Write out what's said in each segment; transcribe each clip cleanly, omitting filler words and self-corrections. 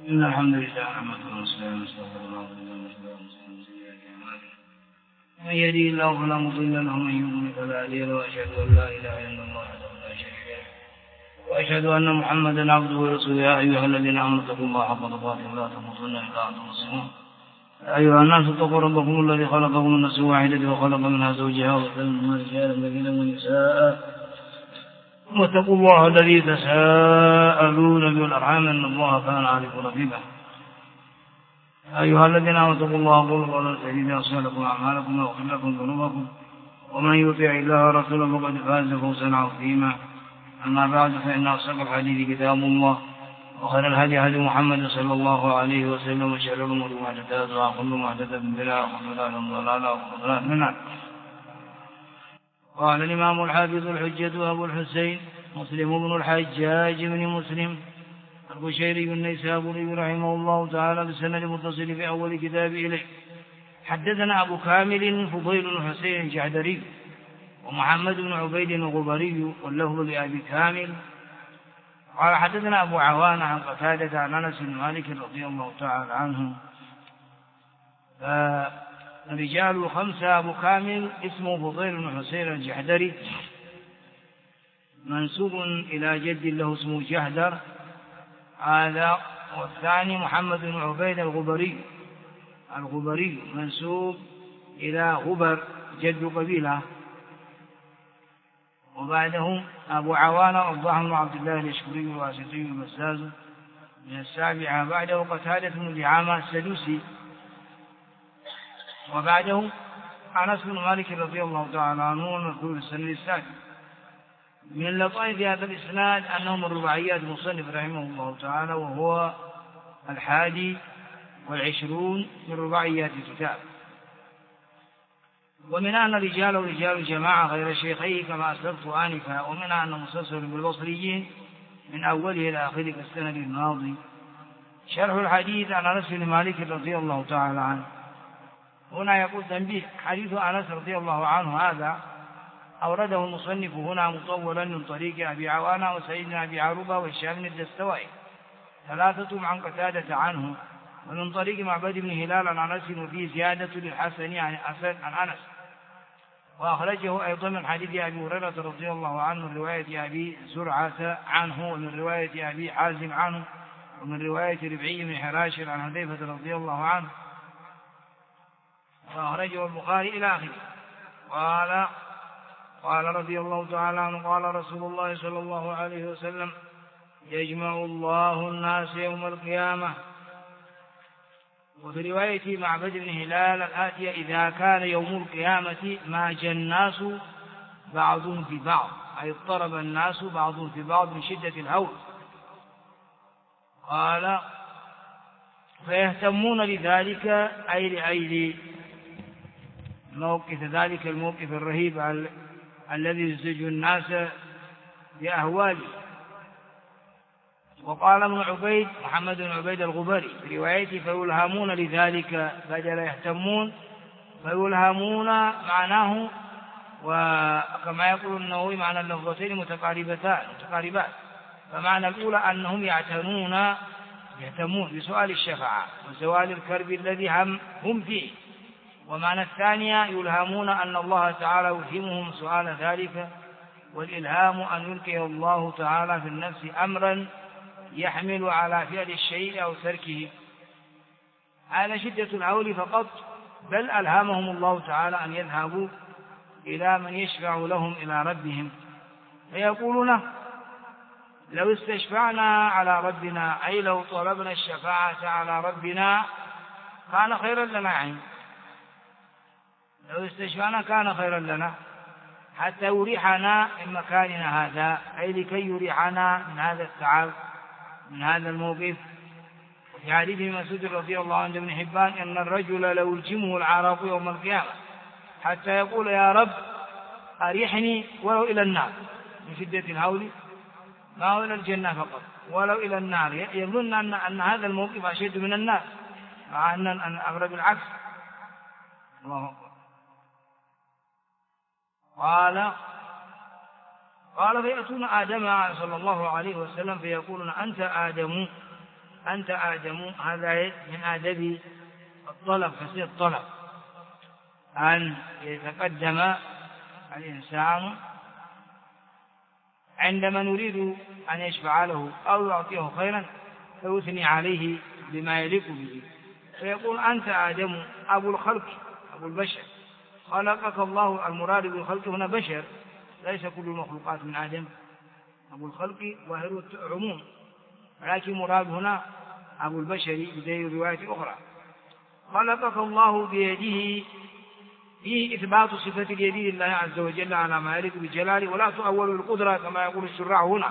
إن الحمد لله نحمده ونستعينه ونستغفره ونعوذ بالله من شرور أنفسنا ومن سيئات أعمالنا من يهده الله فلا مضل له ومن يضلل فلا هادي له وأشهد أن لا إله إلا الله وحده لا شريك له وأشهد أن محمدا عبده ورسوله يا أيها الذين آمنوا اتقوا الله حق تقاته ولا تموتن إلا وأنتم مسلمون يا أيها الناس اتقوا ربكم الذي خلقكم من نفس واحدة وخلق منها زوجها وبث منهما رجالا كثيرا ونساء واتقوا الله الذي تساءلون به والأرحام إن الله كان عليكم رقيبا يا أيها الذين آمنوا اتقوا الله وقولوا قولا سديدا يصلح لكم أعمالكم ويغفر لكم ذنوبكم ومن يطع الله ورسوله فقد فاز فوزا عظيما أما بعد فإن أصدق الحديث كتاب الله وخير الهدي هدي محمد صلى الله عليه وسلم وشر الأمور محدثاتها وكل محدثة بدعة وكل بدعة ضلالة وكل ضلالة في النار. قال الإمام الحافظ الحجة أبو الحسين مسلم بن الحجاج بن مسلم القشيري النيسابوري رحمه الله تعالى بالسند المتصل في أول كتاب إليه حدثنا أبو كامل فضيل بن حسين الجعدري ومحمد بن عبيد الغبري واللفظ لأبي كامل قال حدثنا أبو عوان عن قتادة عن أنس بن مالك رضي الله تعالى عنه. رجال الخمسة أبو كامل اسمه فضيل بن حسين الجحدري منسوب إلى جد له اسمه جحدر هذا، والثاني محمد بن عبيد الغبري منسوب إلى غبر جد قبيلة، وبعده أبو عوان الضاحي بن عبد الله اليشكري الواسطي المساز من السابعة، بعده قتادة بن دعامة السدوسي، وبعده أنس بن مالك رضي الله تعالى عنه المذكور في السند السادس. من اللطائف في هذا الإسناد أنه من رباعيات المصنف رحمه الله تعالى، وهو 21 من رباعيات الكتاب. ومنها أن رجاله رجال الجماعة غير شيخيه كما أسلفت آنفا، ومنها أنه مسلسل بالبصريين من أوله إلى آخره كالسند الماضي. شرح الحديث عن أنس بن مالك رضي الله تعالى عنه. هنا يقول تنبيه: حديث أنس رضي الله عنه هذا أورده المصنف هنا مطولا من طريق أبي عوانة وسعيد بن أبي عروبة والهشام بن الدستوائي ثلاثة عن قتادة عنه، ومن طريق معبد بن هلال عن أنس وفيه زيادة للحسن عن أنس، وأخرجه أيضا من حديث أبي هريرة رضي الله عنه من رواية أبي زرعة عنه، ومن رواية أبي حازم عنه، ومن رواية ربعي بن حراش عن حذيفة رضي الله عنه، وأخرجه البخاري إلى آخره. قال رضي الله تعالى عنه قال رسول الله صلى الله عليه وسلم: يجمع الله الناس يوم القيامة. وفي رواية معبد بن هلال الآتية: إذا كان يوم القيامة ماج الناس بعضهم في بعض، أي اضطرب الناس بعضهم في بعض من شدة الهول. قال: فيهتمون لذلك، أي لأجل موقف ذلك الموقف الرهيب الذي يزعج الناس بأهواله. وقال ابن عبيد محمد بن عبيد الغبري في روايته: فيلهمون لذلك، بدل يهتمون فيلهمون معناه، وكما يقول النووي معنى اللفظتين متقاربات، فمعنى الأولى أنهم يهتمون بسؤال الشفاعة وزوال الكرب الذي هم فيه، ومعنى الثانية يلهمون أن الله تعالى يلهمهم سؤال ذلك، والإلهام أن يلقي الله تعالى في النفس أمرا يحمل على فعل الشيء أو تركه، على شدة الهول فقط، بل ألهمهم الله تعالى أن يذهبوا إلى من يشفع لهم إلى ربهم، فيقولون: لو استشفعنا على ربنا، أي لو طلبنا الشفاعة على ربنا كان خيرا لنا، يعني لو استشفعنا كان خيرا لنا حتى يريحنا من مكاننا هذا، أي لكي يريحنا من هذا التعب من هذا الموقف. في حديث مسعود رضي الله عنه ابن حبان: إن الرجل لو يلجمه العراق يوم القيامة حتى يقول: يا رب أريحني ولو إلى النار، من شدة الهول، ما هو إلى الجنة فقط، ولو إلى النار، يظن أن هذا الموقف أشد من النار، مع أن الأغلب العكس. الله أكبر. قال: فيأتون آدم صلى الله عليه وسلم فيقولون: أنت آدم، أنت آدم، هذا من آداب الطلب، حسن الطلب أن يتقدم الإنسان عندما نريد أن يشفع له أو يعطيه خيرا فيثني عليه بما يليق به، فيقول أنت آدم أبو الخلق أبو البشر، خلقك الله. المراد بالخلق هنا بشر، ليس كل المخلوقات من آدم. أبو الخلق ظاهر عموم، ولكن مراد هنا أبو البشر بدليل رواية أخرى. خلقك الله بيده، فيه إثبات صفة اليد لله عز وجل على ما يليق بجلاله، ولا تؤول القدرة كما يقول الشراح هنا.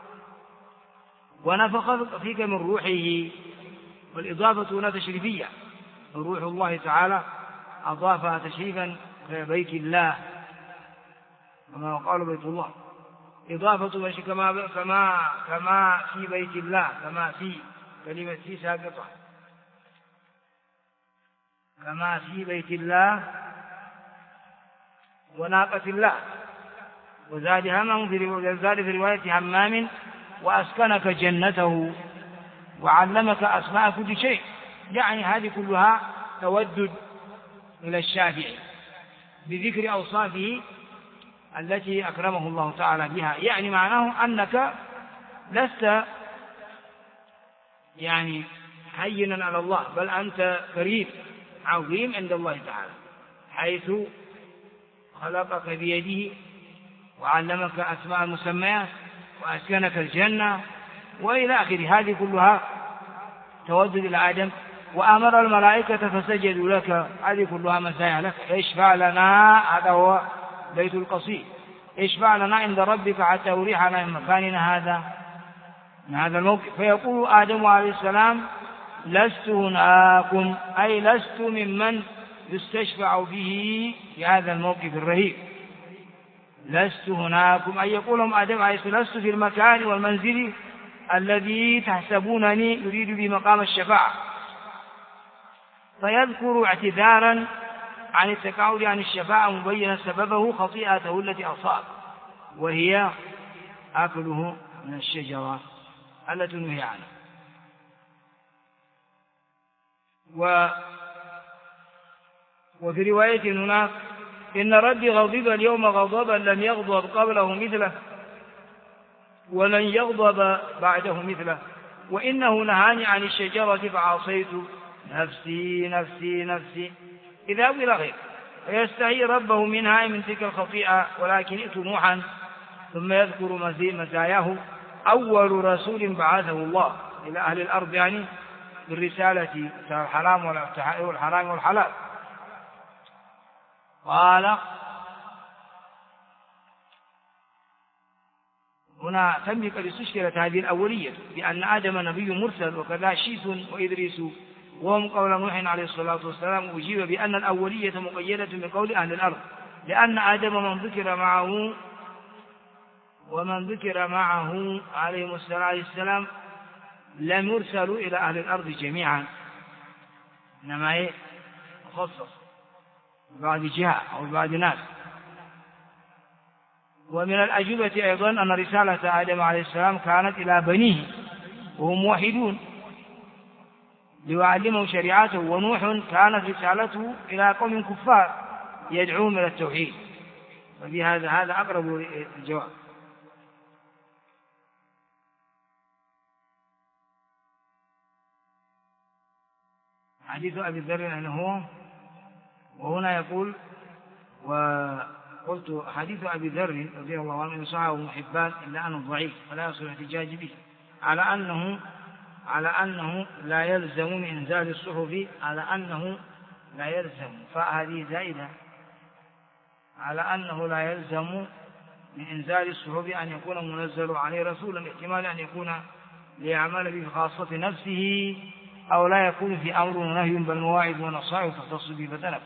ونفخ فيك من روحه، والإضافة هنا تشريفية، روح الله تعالى أضافها تشريفا كبيت الله كما قال بيت الله، إضافة كما في بيت الله، كما في كلمة في ساقطة، كما في بيت الله وناقة الله. وزاد همام في رواية همام وأسكنك جنته وعلمك أسماء كل شيء. يعني هذه كلها تودد إلى الشافعي بذكر أوصافه التي أكرمه الله تعالى بها. يعني معناه أنك لست يعني هينا على الله، بل أنت كريم عظيم عند الله تعالى، حيث خلقك بيده وعلمك أسماء المسميات وأسكنك الجنة وإلى آخره. هذه كلها تودد إلى آدم. وأمر الملائكة فسجدوا لك، هذه كلها مسايا لك. اشفع لنا، هذا هو بيت القصيد، اشفع لنا عند ربك حتى أريحنا من مكاننا هذا، من هذا الموقف. فيقول آدم عليه السلام لست هناكم، أي لست ممن يستشفع به في هذا الموقف الرهيب. لست هناكم، أي يقولهم آدم عليه السلام لست في المكان والمنزل الذي تحسبونني يريد به مقام الشفاعة. فيذكر اعتذارا عن التقاعد عن الشفاعة مبينا سببه خطيئته التي أصاب، وهي أكله من الشجرة التي نهي عنها. وفي رواية هناك إن ربي غضب اليوم غضبا لم يغضب قبله مثله ولن يغضب بعده مثله، وإنه نهاني عن الشجرة فعصيت نفسي نفسي نفسي إذا إلى غيره، فيستحي ربه منها من تلك الخطيئة. ولكن ائت نوحا، ثم يذكر مزاياه أول رسول بعثه الله إلى أهل الأرض، يعني بالرسالة الحرام والحلال. قال هنا تملك لتشكلت هذه الأولية بأن آدم نبي مرسل، وكذا شيث وإدريس، وهم قول نوح عليه الصلاة والسلام. أجيب بأن الأولية مقيدة بقول أهل الأرض، لأن آدم ومن ذكر معه عليه السلام لم يرسلوا إلى أهل الأرض جميعا، إنما خصص بعض جهة أو بعض ناس. ومن الأجوبة أيضا أن رسالة آدم عليه السلام كانت إلى بنيه وهم موحدون ليعلموا شريعته، ونوح كانت رسالته إلى قوم كفار يدعوهم إلى التوحيد. وبهذا أقرب الجواب. حديث أبي ذر أنه، وهنا يقول وقلت حديث أبي ذر رضي الله عنه صححه ابن حبان إلا أنه ضعيف فلا يصح الاحتجاج به، على أنه لا يلزم من إنزال الصحف، على أنه لا يلزم، فهذه زائدة، على أنه لا يلزم من إنزال الصحف أن يكون منزل عليه رسولا، احتمال أن يكون ليعمل به خاصة نفسه، أو لا يكون في أمر ونهي بل مواعظ ونصائح تختص به فتنفذ.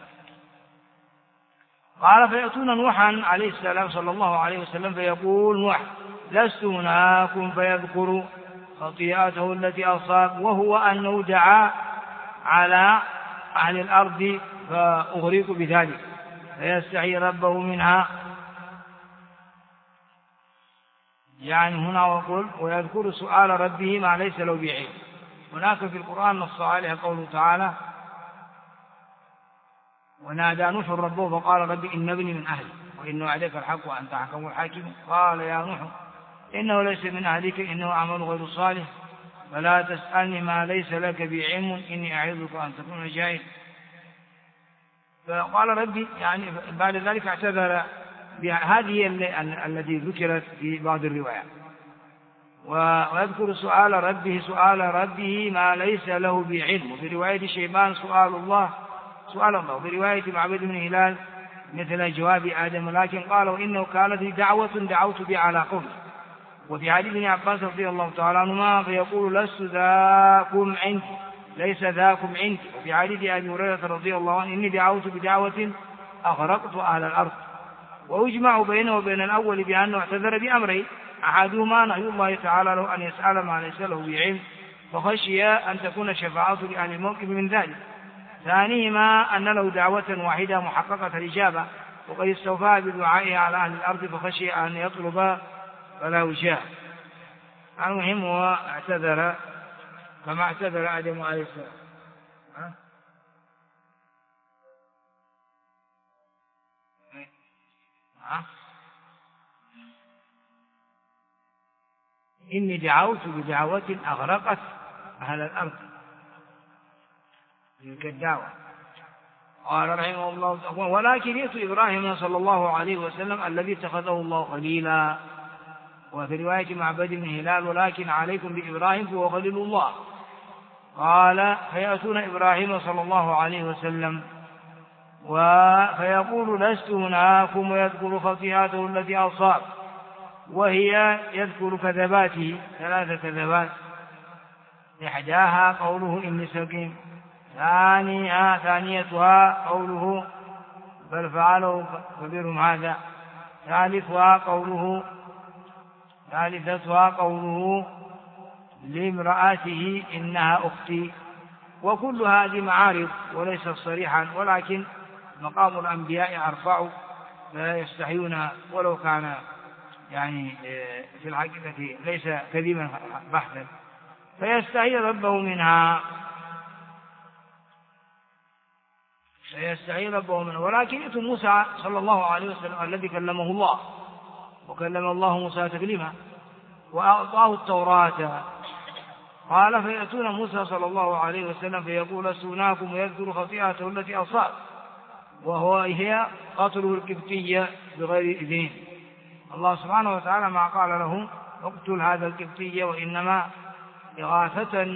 قال فيأتون نوحا عليه السلام صلى الله عليه وسلم فيقول نوح لست هناكم، فيذكر خطيئته التي أصاب، وهو أنه دعا على أهل الأرض فأغرق بذلك، فيستحي ربه منها. يعني هنا ويقول ويذكر سؤال ربه ما ليس له بعلم، هناك في القرآن نص عليها قوله تعالى: ونادى نوح ربه فقال رب إن ابني من أهلي وإن وعدك الحق وأنت أحكم الحاكمين. قال يا نوح إنه ليس من أهلك إنه عمل غير صالح فلا تسألني ما ليس لك بعلم إني أعظك أن تكون جاهلا. فقال ربي يعني بعد ذلك اعتذر بهذه التي ذكرت في بعض الروايات، ويذكر سؤال ربه ما ليس له بعلم. وفي رواية شيبان سؤال الله، وفي رواية معبد بن هلال مثل جواب آدم، لكن قالوا إنه كانت دعوة دعوت بها على قومي. وفي حديث ابن عباس رضي الله تعالى عنهما فيقول لست ذاكم عندي ليس ذاكم عندي. وفي حديث أبي هريرة رضي الله عنه إني دعوت بدعوة أغرقت أهل الأرض. ويجمع بينه وبين الأول بأنه اعتذر بأمرين: أحدهما نهي الله تعالى له أن يسأل ما ليس له بعلم فخشي أن تكون شفاعته لأهل الموقف من ذلك. ثانيهما أن له دعوة واحدة محققة الإجابة وقد استوفى بدعائه على أهل الأرض فخشي أن يطلب فلا يجاب. المهم هو اعتذر كما اعتذر آدم عليه السلام. إني دعوت بدعوة أغرقت أهل الأرض، تلك الدعوة. قال رحمه الله: ولكن يأتي إبراهيم صلى الله عليه وسلم الذي اتخذه الله خليلا. وفي رواية معبد بن هلال: ولكن عليكم بإبراهيم فهو خليل الله. قال: فيأتون إبراهيم صلى الله عليه وسلم فيقول لست هناكم ويذكر خطيئته التي أصاب، وهي يذكر كذباته 3 كذبات: إحداها قوله إني سقيم، ثانيتها قوله بل فعله كبيرهم هذا، ثالثتها قوله لامرأته إنها أختي. وكل هذه معارض وليست صريحا، ولكن مقام الأنبياء أرفع لا يستحيون ولو كان يعني في الحقيقة ليس كذبا بحثا، فيستحي ربه منها. ولكن يأتي موسى صلى الله عليه وسلم الذي كلمه الله وكلم الله موسى تكليما وأعطاه التوراة. قال: فيأتون موسى صلى الله عليه وسلم فيقول لست هناكم ويذكر خطيئته التي أصاب، هي قتله القبطي بغير إذن. الله سبحانه وتعالى ما قال له اقتل هذا القبطي، وإنما إغاثة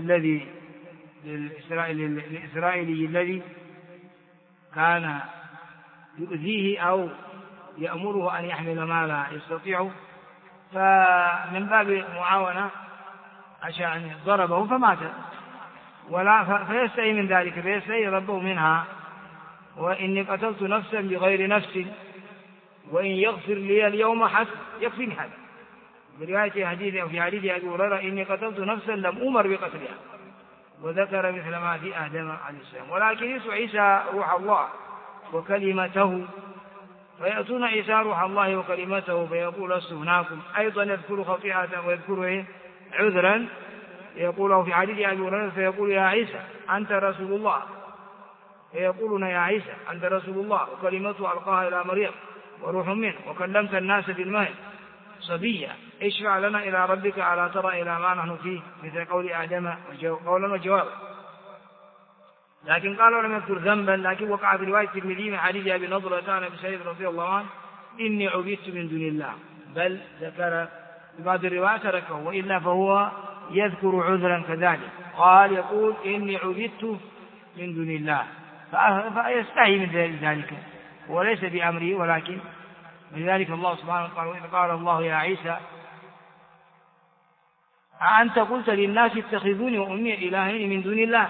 للإسرائيلي الذي كان يؤذيه أو يأمره أن يحمل ما لا يستطيع، فمن باب معاونة عشان ضربه فمات، فيستحي من ذلك، فيستحي ربه منها. وإني قتلت نفسا بغير نفس وإن يغفر لي اليوم حسب يكفيني هذا. في حديث أبي هريرة: إني قتلت نفسا لم أمر بقتلها، وذكر مثل ما في آدم عليه السلام. ولكن يسوع عيسى روح الله وكلمته، فيأتون عيسى روح الله وكلمته فيقول لست هناكم، أيضا يذكر خطيئته ويذكر عذرا يقوله في حديث أبي هريرة فيقول يا عيسى أنت رسول الله، فيقولون يا عيسى أنت رسول الله وكلمته ألقاها إلى مريم وروح منه وكلمت الناس بالمهد صبيا اشفع لنا إلى ربك ألا ترى إلى ما نحن فيه، مثل قول آدم قولا وجوابا. لكن قالوا لم يذكر ذنبا، لكن وقع في رواية الترمذي من حديث أبي نضرة عن أبي سعيد رضي الله عنه إني عبدت من دون الله، بل ذكر في بعض الروايات تركه، وإلا فهو يذكر عذرا كذلك. قال يقول إني عبدت من دون الله، فيستحي من ذلك وليس بأمره، ولكن لذلك الله سبحانه وتعالى قال الله يا عيسى أنت قلت للناس اتخذوني وأمي إلهين من دون الله،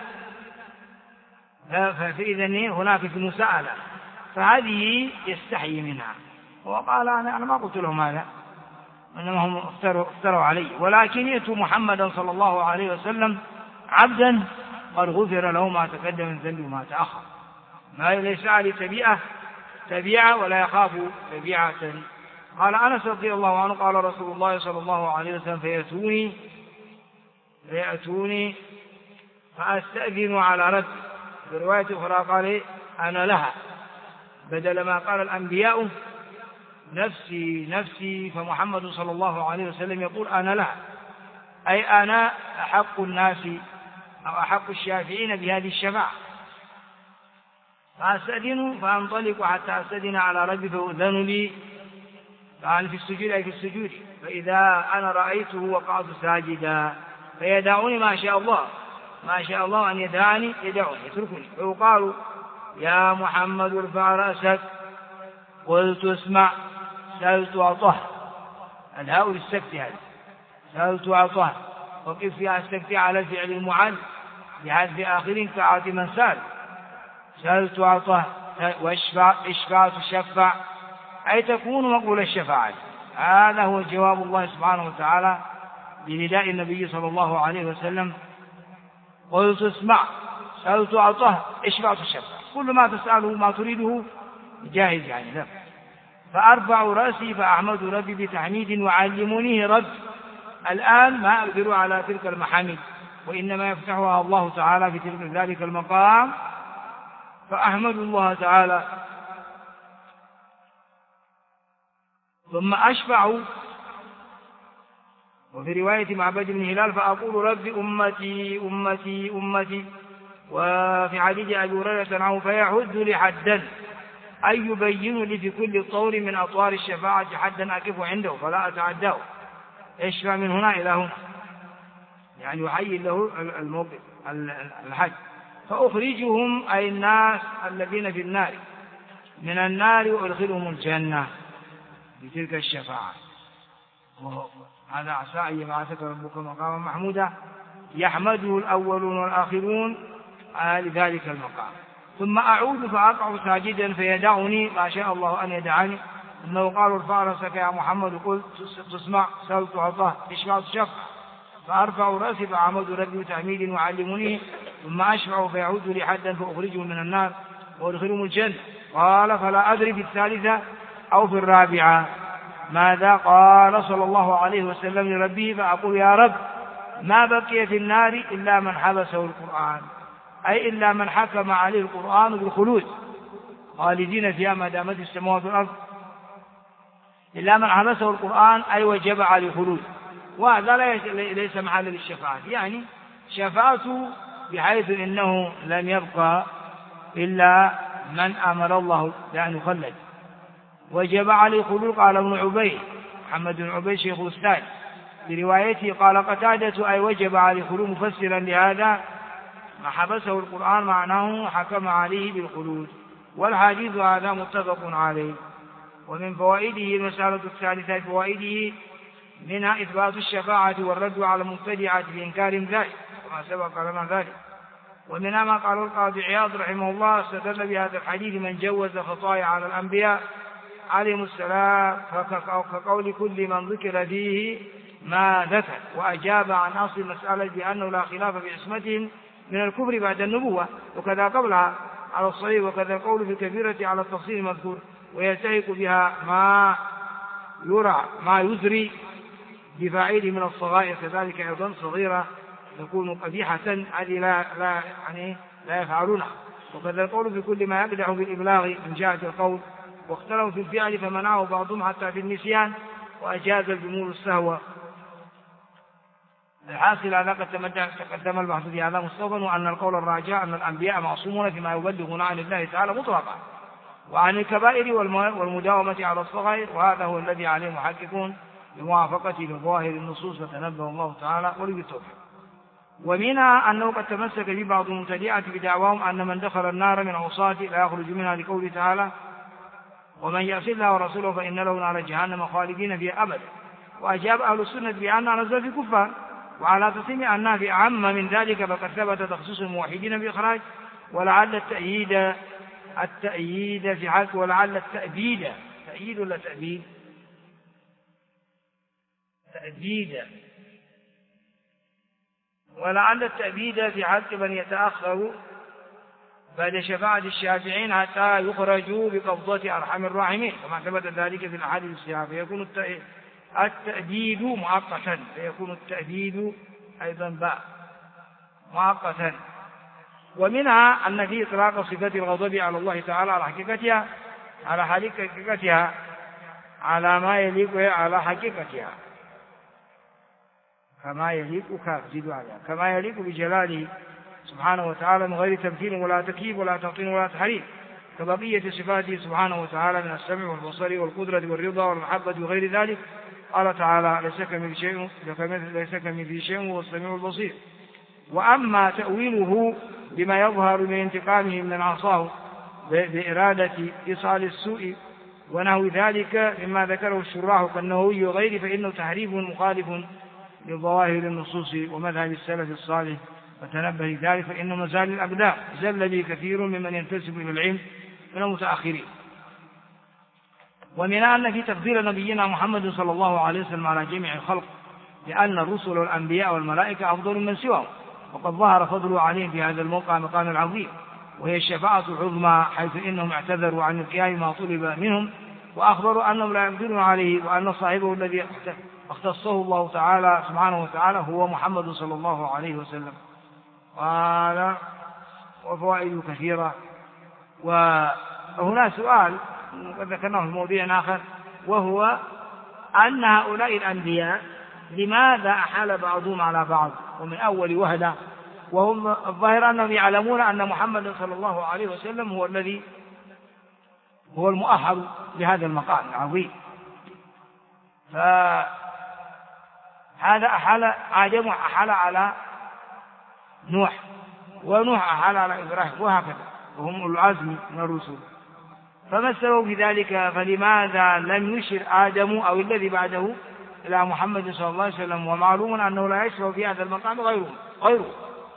فإذا هناك في مساءلة، فهذه يستحي منها. وقال أنا ما قلت لهم هذا، إنما هم افتروا علي. ولكن يأتوا محمدا صلى الله عليه وسلم عبدا قد غفر له ما تقدم من ذنبه وما تأخر، ما ليس عليه تبيعة ولا يخاف تبيعة. قال أنس رضي الله عنه قال رسول الله صلى الله عليه وسلم فيأتوني فأستأذن على ربي. في رواية أخرى قال أنا لها، بدل ما قال الأنبياء نفسي نفسي، فمحمد صلى الله عليه وسلم يقول أنا لها، أي أنا أحق الناس أو أحق الشافعين بهذه الشفاعة. فأستأذن فأنطلق حتى أستأذن على ربي فيؤذن لي، يعني في السجود أي في السجود، فإذا أنا رأيته وقعت ساجدا فيدعني ما شاء الله أن يدعني يتركني، فيقال يا محمد ارفع رأسك، قلت اسمع، سألت أعطه، الهاء للسكت هذا، سألت أعطه، وقف فيها السكت على الفعل المعد بحذف آخر كعاط من سأل، سألت أعطه، واشفع تشفع، أي تكون مقبول الشفاعة. هذا هو جواب الله سبحانه وتعالى بنداء النبي صلى الله عليه وسلم، قلت اسمع، سألت أعطه، اشفع تشفع، كل ما تسأله ما تريده جاهز يعني لا. فأرفع رأسي فأحمد ربي بتحميد وعلمنيه ربي. الآن ما أقدر على تلك المحامد، وإنما يفتحها الله تعالى في ذلك المقام، فأحمد الله تعالى. ثم أشفع، وفي رواية معبد بن هلال فأقول ربي أمتي أمتي أمتي. وفي حديث أبي هريرة عنه فيحد لي حدا، أي يبين لي في كل طور من أطوار الشفاعة حدا أقف عنده فلا أتعداه، اشفع من هنا إلى هنا، يعني يحيي له الموقف الحد. فأخرجهم أي الناس الذين في النار من النار وأدخلهم الجنة بتلك الشفاعة. هذا عسى أن يبعثك ربك مقاما محمودا يحمده الأولون والآخرون لذلك المقام. ثم أعود فأقع ساجدا فيدعني ما شاء الله أن يدعني، إنه قال ارفع رأسك يا محمد، قلت تسمع، سألت أعطاه، اشفع تشفع، فأرفع رأسي فأحمد ربي بتحميد وعلمني، ثم أشفع فيعود لي حدا فأخرجه من النار وأدخلهم الجنة. قال فلا أدري في الثالثة أو في الرابعة ماذا قال صلى الله عليه وسلم لربه، فأقول يا رب ما بقي في النار إلا من حبسه القرآن، أي إلا من حكم عليه القرآن بالخلود خالدين فيها ما دامت السماوات والأرض، إلا من حبسه القرآن أي وجب عليه خلود. وهذا ليس محل للشفاعة، يعني شفاعته بحيث إنه لم يبقى إلا من أمر الله بأن يخلد، وجب عليه خلود. قال ابن عبيد محمد بن عبيد شيخ الأستاذ بروايته قال قتادة أي وجب عليه خلود، مفسرا لهذا ما حبسه القرآن معناه حكم عليه بالخلود. والحديث هذا متفق عليه. ومن فوائده المسألة الثالثة، فوائده منها إثبات الشفاعة والرد على المبتدعة بإنكار ذلك وما سبق لنا ذلك. ومنها ما قال القاضي عياض رحمه الله استدل بهذا الحديث من جوز خطايا على الأنبياء عليهم السلام، كقول كل من ذكر فيه ما ذكر، وأجاب عن أصل المسألة بأنه لا خلاف في عصمتهم من الكفر بعد النبوة وكذا قبلها على الصحيح، وكذا القول في الكبيرة على التفصيل المذكور، ويلتحق بها ما يزري بفاعله من الصغائر، كذلك أيضا صغيرة تكون قبيحة هذه لا يفعلونها، وكذا القول في كل ما يقدح بالإبلاغ من جهة القول، واختلفوا في الفعل فمنعه بعضهم حتى في النسيان وأجاز الجمهور السهو. الحاصل هذا قد تقدم البحث في هذا مستوفى، وأن القول الراجع أن الأنبياء معصومون فيما يبلغون عن الله تعالى مطلقا، وعن الكبائر والمداومة على الصغائر، وهذا هو الذي عليه محققون بموافقة لظاهر النصوص، فتنبه الله تعالى ولبالتوفيق. ومنها أنه قد تمسك في بعض المبتدعة بدعواهم أن من دخل النار من عصاة لا يخرج منها، لقوله تعالى ومن يعص الله ورسوله فإن له نار جهنم خالدين فيها أبدا. وأجاب أهل السنة بأنها نزل في كفار، وعلى تصميم أنها في أعم من ذلك فقد ثبت تخصيص الموحدين بإخراج، ولعل التأييد في حق، ولعل التأبيد تأييد ولا تأبيد تأبيد، ولعل التأبيد في حق من يتأخر بعد شفاعة الشافعين حتى يخرجوا بقبضة أرحم الراحمين، كما ثبت ذلك في الأحاديث الصحيحة، فيكون التأبيد مؤقتا، فيكون التأبيد أيضا باء مؤقتا. ومنها أن في إطلاق صفة الغضب على الله تعالى على حقيقتها على ما يليق على حقيقتها كما يليق بجلاله سبحانه وتعالى من غير تمثيل ولا تكييف ولا تعطيل ولا تحريف، كبقية صفاته سبحانه وتعالى من السمع والبصر والقدرة والرضا والمحبة وغير ذلك. قال تعالى: ليس كمثله شيء وهو السميع البصير. وأما تأويله بما يظهر من انتقامه من عصاه بإرادة إيصال السوء ونحو ذلك مما ذكره الشراح كالنووي وغيره فإنه تحريف مخالف لظواهر النصوص ومذهب السلف الصالح، فتنبه لذلك فإن مزال الأقدام زل به كثير ممن ينتسب إلى العلم من المتأخرين. ومن أن في تفضيل نبينا محمد صلى الله عليه وسلم على جميع الخلق لأن الرسل والأنبياء والملائكة أفضل من سواهم، وقد ظهر فضله عليهم في هذا المقام العظيم، وهي الشفاعة العظمى، حيث إنهم اعتذروا عن القيام ما طلب منهم وأخبروا أنهم لا يقدرون عليه، وأن صاحبه الذي اختصه الله تعالى سبحانه وتعالى هو محمد صلى الله عليه وسلم. قال: وفوائد كثيرة. وهنا سؤال قد ذكرناه في موضوع آخر، وهو أن هؤلاء الأنبياء لماذا أحال بعضهم على بعض ومن أول وهلة، وهم الظاهر أنهم يعلمون أن محمد صلى الله عليه وسلم هو المؤهل لهذا المقام العظيم، فهذا آدم أحال على نوح، ونوح أحال على إبراهيم، وهكذا، وهم أولو العزم من الرسل. فما السبب في ذلك؟ فلماذا لم يشر آدم أو الذي بعده إلى محمد صلى الله عليه وسلم، ومعلوم أنه لا يشرع في هذا المقام غيره؟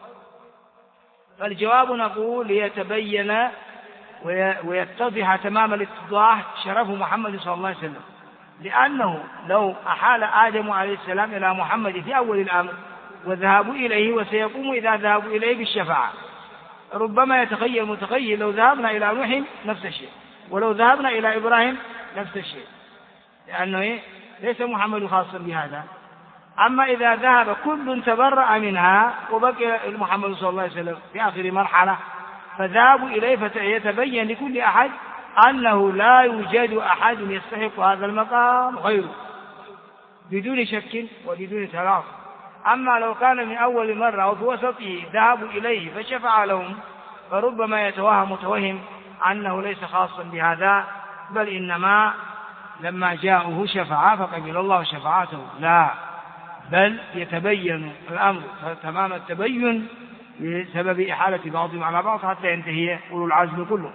فالجواب نقول: ليتبين ويتضح تمام الاتضاح شرف محمد صلى الله عليه وسلم، لأنه لو أحال آدم عليه السلام إلى محمد في أول الأمر وذهبوا إليه، وسيقوم إذا ذهبوا إليه بالشفاعة، ربما يتخيل متخيل لو ذهبنا إلى نوح نفس الشيء، ولو ذهبنا إلى إبراهيم نفس الشيء، لأنه ليس محمد خاصا بهذا. أما إذا ذهب كل تبرأ منها وبقي محمد صلى الله عليه وسلم في آخر مرحلة، فذهبوا إليه فيتبين لكل أحد أنه لا يوجد أحد يستحق هذا المقام غيره بدون شك وبدون تلاعب. أما لو كان من أول مرة أو في وسطه ذهبوا إليه فشفع لهم، فربما يتوهم متوهم أنه ليس خاصا بهذا، بل إنما لما جاءه شفع فقبل الله شفاعته، لا، بل يتبين الأمر تمام التبين بسبب إحالة بعضهم على بعض حتى ينتهي أولو العزم كله.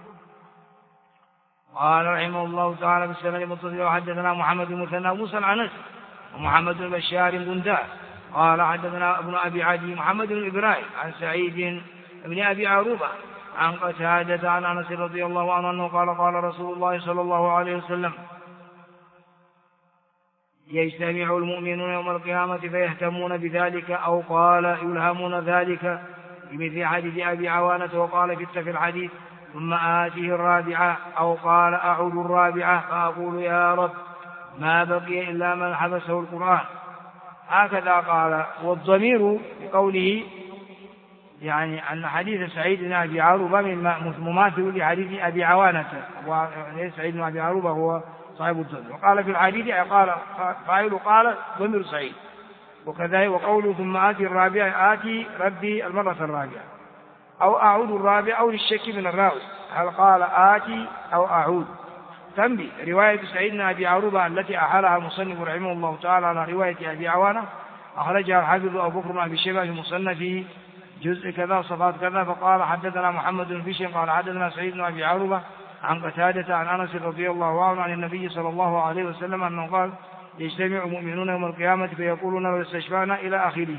قال رحمه الله تعالى: بالسند المتصل وحدثنا محمد بن مثنى موسى العنزي ومحمد بن بشار بن دار قال حدثنا ابن أبي عدي محمد بن إبراهيم عن سعيد بن أبي عروبة عن قتادة عن أنس رضي الله عنه أنه قال رسول الله صلى الله عليه وسلم: يجتمع المؤمنون يوم القيامة فيهتمون بذلك، أو قال يلهمون ذلك، بمثل حديث أبي عوانة، وقال في الحديث: ثم آتيه الرابعة، أو قال أعود الرابعة فأقول يا رب ما بقي إلا من حبسه القرآن. هكذا قال. والضمير بقوله يعني أن حديث سعيد بن أبي عروبة مماثل لحديث أبي عوانة، وسعيد بن أبي عروبة هو صاحب الضمير. وقال في الحديث قال فاعل قال ضمير سعيد، وكذلك وقوله ثم آتي الرابعة آتي ربي المرة الرابعة، أو أعود الرابعة، أو للشك من الراوي هل قال آتي أو أعود. تنبي رواية سعيد بن أبي عروبة التي أحالها المصنف رحمه الله تعالى على رواية أبي عوانة أخرجها الحافظ أبو بكر بن أبي شيبة في مصنفه جزء كذا صفات كذا. فقال حدثنا محمد بن بشر قال حدثنا سعيد بن أبي عروبة عن قتادة عن أنس رضي الله عنه عن النبي صلى الله عليه وسلم أنه قال: يجتمع المؤمنون يوم القيامة فيقولون لو استشفعنا إلى آخره.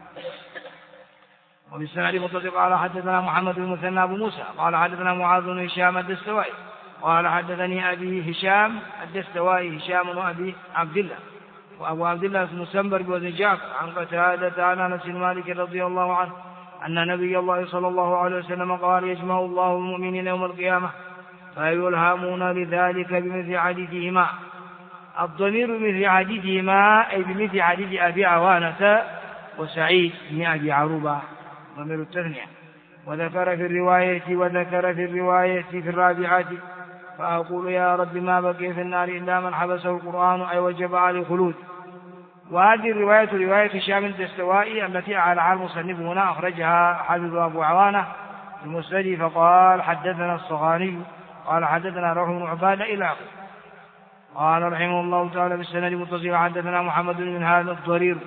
وبالسند المتصل قال حدثنا محمد بن مثنى أبو موسى قال حدثنا معاذ بن هشام الدستوائي قال حدثني أبي هشام الدستوائي هشام بن أبي عبد الله وأبو عبد الله بن سنبر بن جعفر عن قتادة عن أنس بن مالك رضي الله عنه أن نبي الله صلى الله عليه وسلم قال: يجمع الله المؤمنين يوم القيامة فيلهمون لذلك بمثل حديثهما. الضمير بمثل حديثهما أي بمثل حديث أبي عوانة وسعيد بن أبي عروبة ضمير التثنية. وذكر في الرواية في الرابعة فأقول يا رب ما بقي في النار إلا من حبسه القرآن أي وجب عليه خلود. وهذه الرواية رواية هشام الدستوائي التي أعلى المصنف هنا أخرجها حافظ أبو عوانة في مسنده فقال حدثنا الصغاني قال حدثنا روح بن عبادة إلى آخره. قال رحمه الله تعالى بالسند متصل حدثنا محمد بن منهال الضرير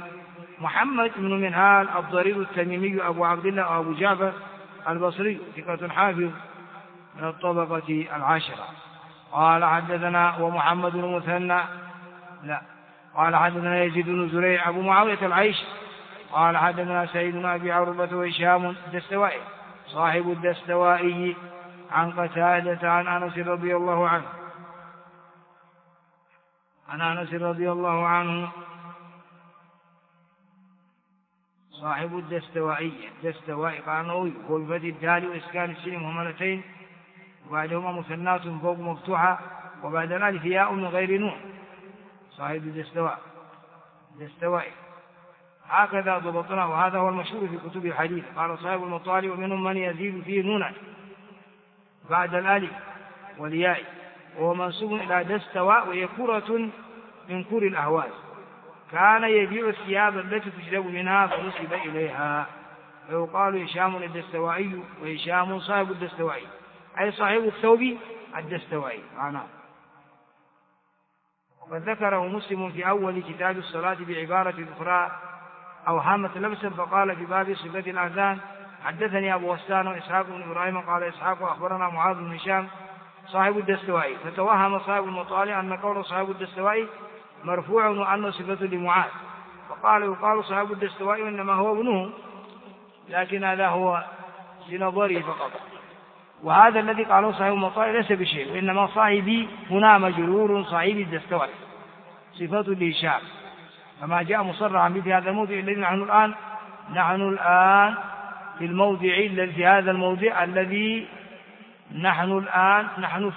التميمي أبو عبد الله أبو جعفر البصري ثقة حافظ من الطبقة العاشرة. قال حدثنا ومحمد بن مثنى قال حدثنا يزيد بن زريع أبو معاوية العيش قال حدثنا سعيد بن أبي عروبة وهشام الدستوائي صاحب الدستوائي عن قتادة عن أنس رضي الله عنه صاحب الدستوائي قال نووي هو بفتح الدال وإسكان السين مهملتين وبعدهما مثنات فوق مفتوحة وبعد الألف ياء من غير نون صاحب الدستوائي هكذا ضبطنا. وهذا هو المشهور في كتب الحديث. قال صاحب المطالع ومنهم من يزيد فيه نونا بعد الألف والياء وهو منسوب إلى دستواء وهي كرة من كر الأهواز كان يبيع الثياب التي تجلب منها فنسب إليها فيقال هشام الدستوائي وهشام صاحب الدستوائي أي صاحب الثوب الدستوائي معناه. وقد ذكره مسلم في أول كتاب الصلاة بعبارة أخرى أوهمت لبسا فقال في باب صفة الأذان حدثني أبو غسان وإسحاق بن إبراهيم قال إسحاق أخبرنا معاذ بن هشام صاحب الدستوائي فتوهم صاحب المطالع أن قول صاحب الدستوائي مرفوع وأنه صفة لمعاذ فقال يقال صاحب الدستوائي إنما هو ابنه لكن هذا هو لنظره فقط. وهذا الذي قاله صاحب المطالع ليس بشيء وإنما صاحبي هنا مجرور صاحب الدستوائي صفة لهشام كما جاء مصرحا في هذا الموضع الذي نحن الآن في الموضع في هذا الموضع الذي نحن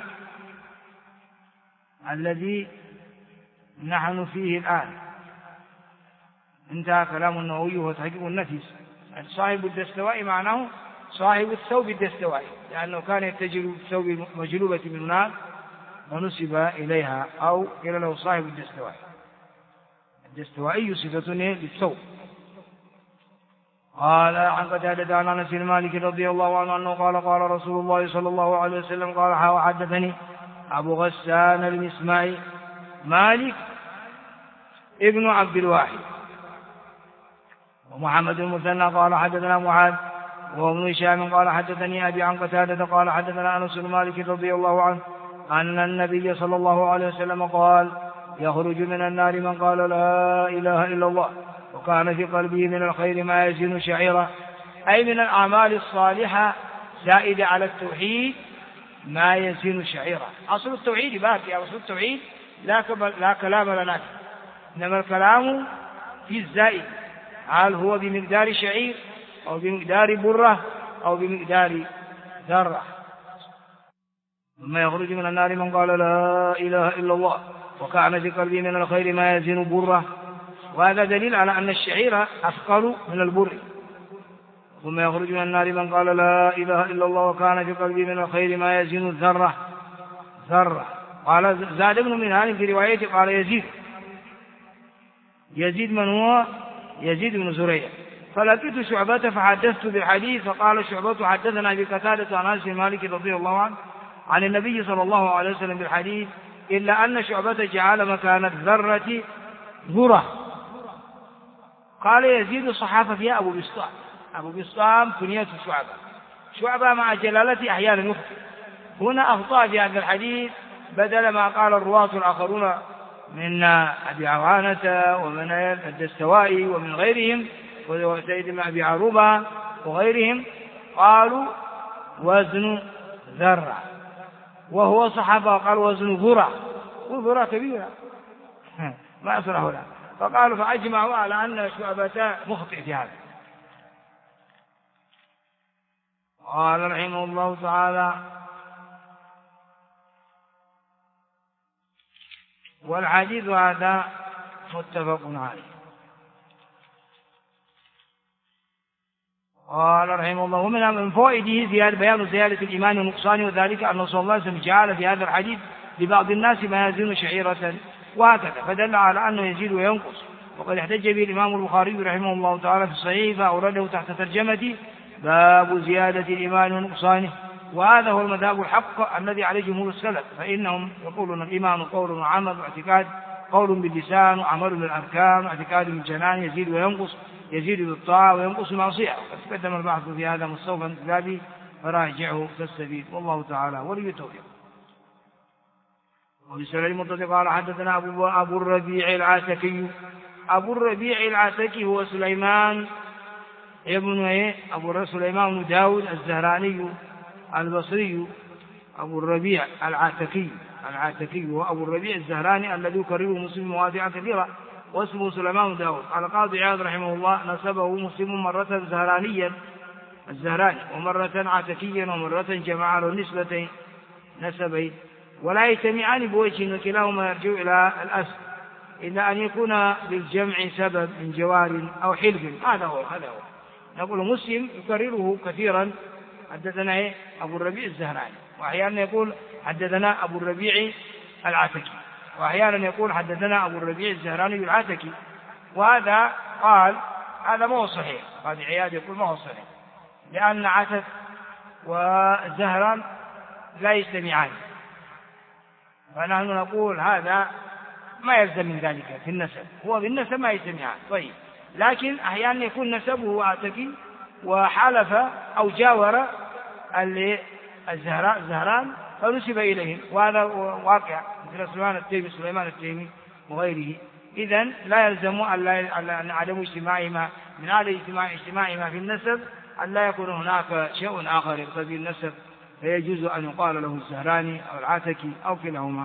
فيه الآن انتهى كلام النووي وتحقيق النفس. صاحب الدستوائي معناه صاحب الثوب الدستوائي لأنه كان يتجر بالثوب مجلوبة من النار ونسب إليها أو قيل له صاحب الدستوائي صفة للثوب. قال عن قتادة عن أنس بن مالك رضي الله عنه أنه قال رسول الله صلى الله عليه وسلم قال وحدثني أبو غسان المسمعي مالك ابن عبد الواحد ومحمد المثنى قال حدثنا معاذ وابن هشام قال حدثني أبي عن قتادة قال حدثنا أنس بن مالك رضي الله عنه أن النبي صلى الله عليه وسلم قال يخرج من النار من قال لا إله إلا الله وكان في قلبه من الخير ما يزن شعيرا أي من الأعمال الصالحة زائد على التوحيد ما يزن شعيرا. أصل التوحيد باقي أصل التوحيد لا كلام لنا فيه إنما الكلام في الزائد هل هو بمقدار شعير أو بمقدار برة أو بمقدار ذرة. ثم يخرج من النار من قال لا إله إلا الله وكان في قلبه من الخير ما يزن برة وهذا دليل على أن الشعير أثقل من البر. ثم يخرج من النار من قال لا إله إلا الله وكان في قلبه من الخير ما يزن الذرة. قال زاد بن منهال في روايته قال يزيد من هو يزيد بن زريع فلقيت شعبة فحدثت بالحديث فقال شعبة حدثنا بقتادة عن أنس بن مالك رضي الله عنه عن النبي صلى الله عليه وسلم بالحديث إلا أن شعبة جعل مكان الذرة ذرة. قال يزيد الصحافة فيها أبو بسطام كنية شعبة مع جلالته أحيانا يخطئ هنا أخطأ في هذا الحديث بدل ما قال الرواة الآخرون من أبي عوانة ومن الدستوائي ومن غيرهم وسيد بن أبي عروبة وغيرهم قالوا وزن ذرة وهو صحابة قال وزن ذرة وذرة كبيرة ما أصله له فقالوا فأجمعوا على أن شعبة مخطئ في هذا. قال رحمه الله تعالى والحديث هذا متفق عليه. قال رحمه الله: ومن فوائده بيان زيادة الإيمان ونقصانه، وذلك أن صلى الله عليه وسلم جعل في هذا الحديث لبعض الناس ما يزن شعيرة وهكذا، فدل على أنه يزيد وينقص. وقد احتج به الإمام البخاري رحمه الله تعالى في الصحيح، فأورده تحت ترجمة باب زيادة الإيمان ونقصانه. وهذا هو المذهب الحق الذي عليه جمهور السلف، فإنهم يقولون الإيمان قول وعمل واعتقاد، قول باللسان وعمل بالأركان واعتقاد بالجنان، يزيد وينقص، يزيد بالطاعة وينقص بالمعصية. وقد تقدم البحث في هذا مستوفا في كتابه فراجعه تستفيد، والله تعالى ولي التوفيق. وبسند المتصل قال: حدثنا أبو الربيع العاتكي. أبو الربيع العاتكي هو سليمان سليمان بن داود الزهراني البصري. أبو الربيع العاتكي هو أبو الربيع الزهراني الذي يكرره مسلم مواضع كثيرة، واسمه سليمان بن داود. قال القاضي عياض رحمه الله: نسبه مسلم مرة زهرانيا الزهراني، ومرة عاتكيا، ومرة جمع له نسبتين نسبين، ولا يجتمعان بوجه، وكلاهما يرجع إلى الأصل، إلا أن يكون للجمع سبب من جوار أو حلف. هذا هو. نقول مسلم يكرره كثيرا: حدثنا أبو الربيع الزهراني، وأحيانا يقول حدثنا أبو الربيع العاتكي، وأحيانا يقول حدثنا أبو الربيع الزهراني العاتكي. وهذا قال هذا ما هو صحيح. قاضي عياض يقول ما هو صحيح، لأن عتك وزهران لا يجتمعان، فنحن نقول هذا ما يلزم من ذلك في النسب، هو بالنسب ما يجتمعان. طيب، لكن أحيانا يكون نسبه عاتكي وحلف أو جاور الزهران فنسب إليهم، وهذا واقع مثل سليمان التيمي وغيره. إذن لا يلزم أن عدم اجتماعهما من عدم اجتماعهما في النسب أن لا يكون هناك شيء آخر يقتضي النسب، فيجوز أن يقال له الزهراني أو العاتكي أو كلاهما.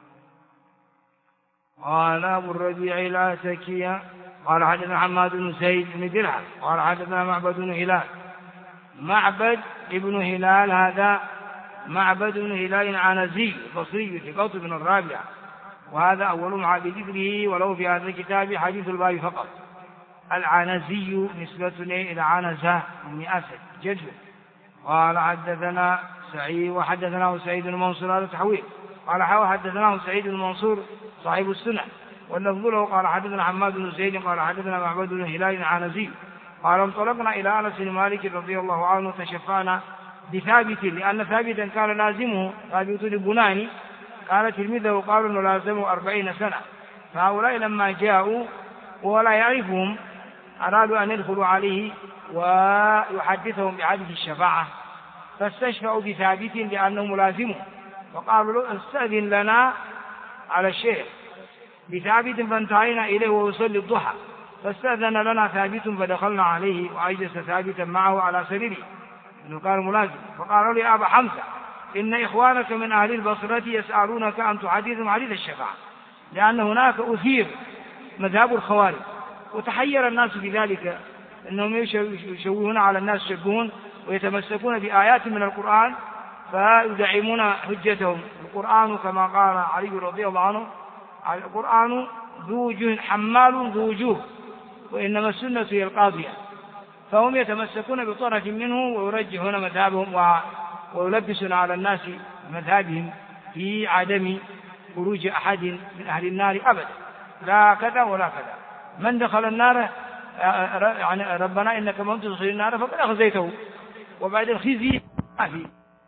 قال أبو الربيع العاتكي قال: حدثنا حماد بن زيد بن درهم قال: حدثنا معبد بن هلال. معبد بن هلال هذا معبد بن هلال عنزي بصري في قوط بن الرابعة، وهذا أول مع بذكره، ولو في هذا الكتاب حديث الباب فقط. العنزي نسبة إلى عنزة بن أسد جده. قال: حدثنا سعيد، وحدثناه سعيد بن منصور، هذا تحويل. قال: حدثناه سعيد بن منصور صاحب السنة، واللفظ له قال: حدثنا حماد بن زيد قال: حدثنا معبد بن هلال عنزي قال: انطلقنا إلى أنس بن مالك رضي الله عنه، تشفعنا بثابت، لأن ثابتا كان لازمه، ثابت البناني قال تلميذه، قالوا أنه لازمه 40 سنة. فهؤلاء لما جاءوا ولا يعرفهم أرادوا أن يدخلوا عليه ويحدثهم بعدد الشفاعة، فاستشفعوا بثابت لأنه ملازمه، فقالوا له: استأذن لنا على الشيخ بثابت، فانتهينا إليه ويصلي الضحى، فاستأذن لنا ثابت فدخلنا عليه، وأجلس ثابتا معه على سريره إنه كان ملازم. فقالوا لي: أبا حمزة، إن إخوانك من أهل البصرة يسألونك أن تحدثهم حديث الشفاعة، لأن هناك أثير مذهب الخوارج، وتحير الناس بذلك، أنهم يشوهون على الناس، يشبهون ويتمسكون بآيات من القرآن فيدعمون حجتهم. القرآن كما قال علي رضي الله عنه: القرآن ذو وجوه حمال ذو وجوه، وإنما السنة هي القاضية. فهم يتمسكون بطرف منه ويرجحون مذهبهم ويلبسون على الناس مذهبهم في عدم خروج أحد من أهل النار أبدا، لا كذا ولا كذا. من دخل النار يعني ربنا إنك من تدخل النار فقد أخزيته، وبعد الخزي ما فيه.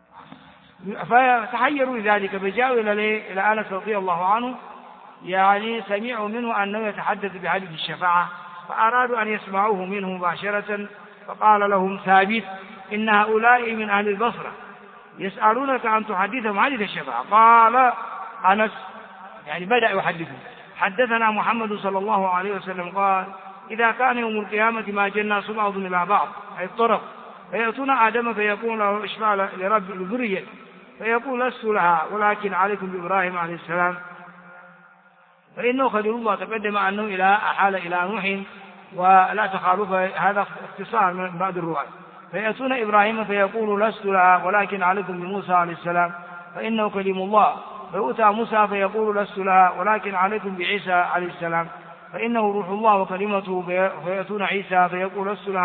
فتحيروا لذلك، فجاءوا إلى أنس رضي الله عنه، يعني سمعوا منه أنه يتحدث بحديث الشفاعة، فأرادوا أن يسمعوه منه مباشرة. فقال لهم ثابت: إن هؤلاء من أهل البصرة يسألونك أن تحدثهم حديث الشفاعة. قال أنس، يعني بدأ يحدثه: حدثنا محمد صلى الله عليه وسلم قال: إذا كان يوم القيامة ما جنى بعضهم إلى بعض، أي الطرف، فيأتون آدم فيقول له: اشفع لرب الذرية، فيقول: لست لها، ولكن عليكم بإبراهيم عليه السلام، فإنه خليل الله. تقدم أنه أحال إلى نوح ولا تخالف، هذا اختصار من بعض الرواة. فيأتون إبراهيم فيقول: لست لها، ولكن عليكم بموسى عليه السلام، فإنه كلم الله. فيؤتى موسى فيقول: لست لها، ولكن عليكم بعيسى عليه السلام، فإنه روح الله وكلمته. فيأتون عيسى فيقول: لست لها،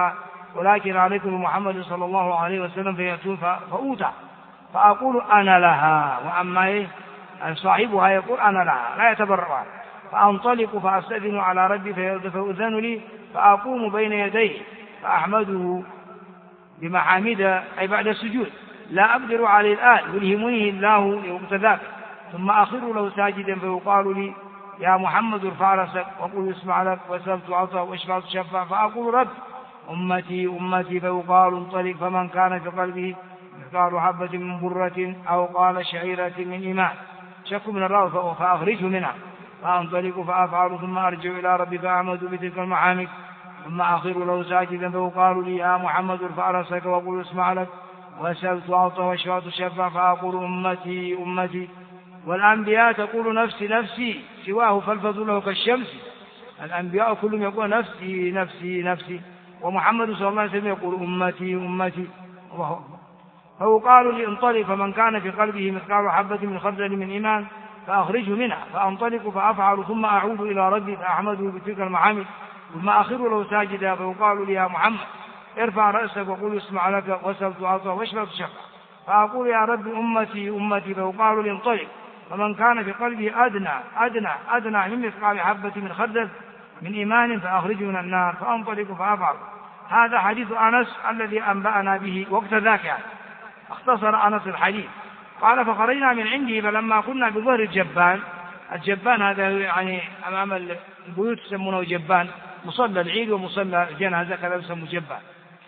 ولكن عليكم بمحمد صلى الله عليه وسلم فيأتون فأوتى فأقول أنا لها، وأما صاحبها يقول أنا لها لا يتبرع. فأنطلق فأستأذن على ربي فيؤذن لي فأقوم بين يديه فأحمده بمحامد أي بعد السجود لا أقدر عليه الآن يلهمني الله يوقت ذاك، ثم أخر له ساجدا فيقال لي يا محمد ارفع رأسك وقل اسمع لك وسأل تعطى واشفع تشفع، فأقول رب أمتي أمتي فيقال انطلق، فمن كان في قلبه مثقال حبة من برة أو قال شعيرة من إيمان شك من الراء فأخرجه منها، فأنطلق فأفعل ثم أرجع إلى ربي فأحمد بتلك المحامد، ثم أخر له ساجدا فيقال لي يا محمد ارفع رأسك وقل اسمع لك وسأل تعطى واشفع تشفع، فأقول أمتي أمتي. والأنبياء تقول نفسي نفسي سواه فالفضل له كالشمس، الأنبياء كلهم يقول نفسي نفسي نفسي، ومحمد صلى الله عليه وسلم يقول أمتي أمتي. الله أكبر. فيقال لي انطلق، فمن كان في قلبه مثقال حبة من خردل من إيمان فأخرجه منها، فأنطلق فأفعل ثم أعود إلى ربي فأحمده بتلك المحامد، ثم أخر له ساجدا فيقال لي يا محمد ارفع رأسك وقل اسمع لك وسل تعطى واشفع تشفع، فأقول يا رب أمتي أمتي، فيقال لي انطلق، فمن كان في قلبه أدنى من مثقال حبة من خردل من إيمان فأخرجه من النار، فأنطلق فأفعل. هذا حديث أنس الذي أنبأنا به وقت ذاك، يعني اختصر أنس الحديث. قال فخرجنا من عنده فلما كنا بظهر الجبان هذا يعني أمام البيوت يسمونه جبان، مصلى العيد ومصلى الجنازة كذا يسمونه جبان،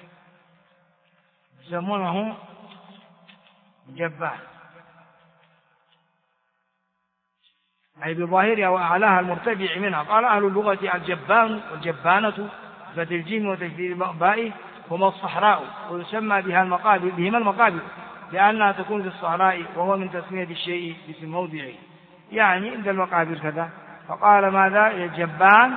يسمونه جبان أي بظاهرها وأعلاها المرتفع منها. قال أهل اللغة الجبان والجبانة فتح الجيم وتشديد الباء هما الصحراء، ويسمى بهما المقابر لأنها تكون في الصحراء، وهو من تسمية الشيء باسم موضعه يعني عند المقابر كذا. فقال ماذا الجبان؟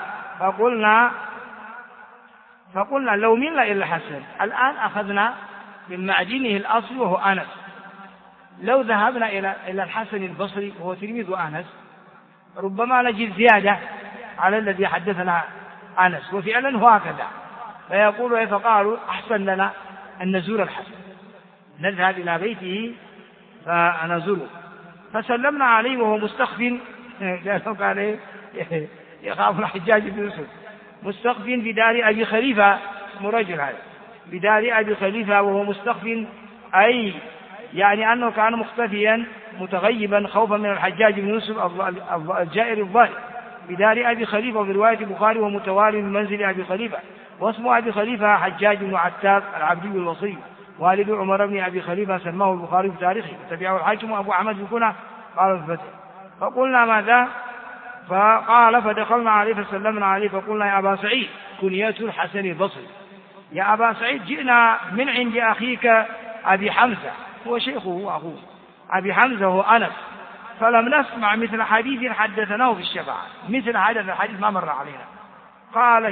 فقلنا لو ملنا إلى الحسن الآن أخذنا من معدنه الأصلي وهو أنس، لو ذهبنا إلى الحسن البصري وهو تلميذ أنس ربما نجد زيادة على الذي حدثنا أنس، وفعلا هو هكذا. فيقول فقالوا أحسن لنا أن نزور الحسن، نذهب إلى بيته فنزوره، فسلمنا عليه وهو مستخف لأنه كان يخاف الحجاج بن يوسف، مستخف بدار أبي خليفة، اسمه رجل هذا بدار أبي خليفة وهو مستخف، أي يعني أنه كان مختفيا متغيبا خوفا من الحجاج بن يوسف الجائر الظالم بدار أبي خليفة، وفي رواية البخاري ومتوالي من منزل أبي خليفة، واسم أبي خليفة حجاج بن عتاب العبدي الوصي والد عمر بن أبي خليفة، سماه البخاري في تاريخه وتبعه الحاكم أبو أحمد بن كنة قال في الفتح. فقلنا ماذا؟ فقال فدخلنا عليه فسلمنا عليه فقلنا يا أبا سعيد كنيته الحسن البصري، يا أبا سعيد جئنا من عند أخيك أبي حمزة، هو شيخه وأخوه أبي حمزة هو أنس، فلم نسمع مثل حديث حدثناه في الشفاعة، مثل هذا الحديث ما مر علينا. قال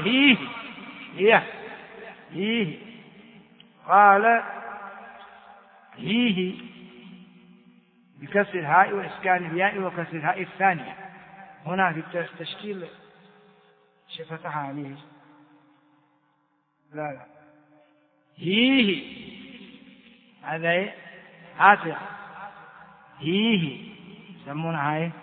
هيه قال هيه بكسر الهاء وإسكان الياء وكسر الهاء الثانية، هنا في التشكيل شفتها عليه لا هيه هذا هاتف هيه يسمونها هاي.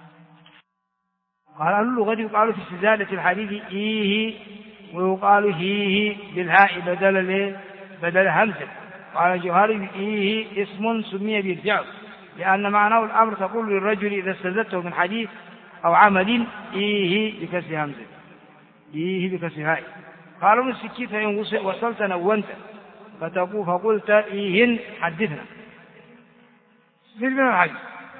قال أهل اللغة يقال في استزادة الحديث إيه ويقال هيه بالهاء بدل همزة. قال الجوهري إيه اسم سمي بالفعل لأن معناه الأمر، تقول للرجل إذا استزدته من حديث أو عمل إيه بكسر همزة إيه بكسر هاء. قالوا من سكيت فإن وصلت نونت فقلت إيهن حدثنا من الحديث.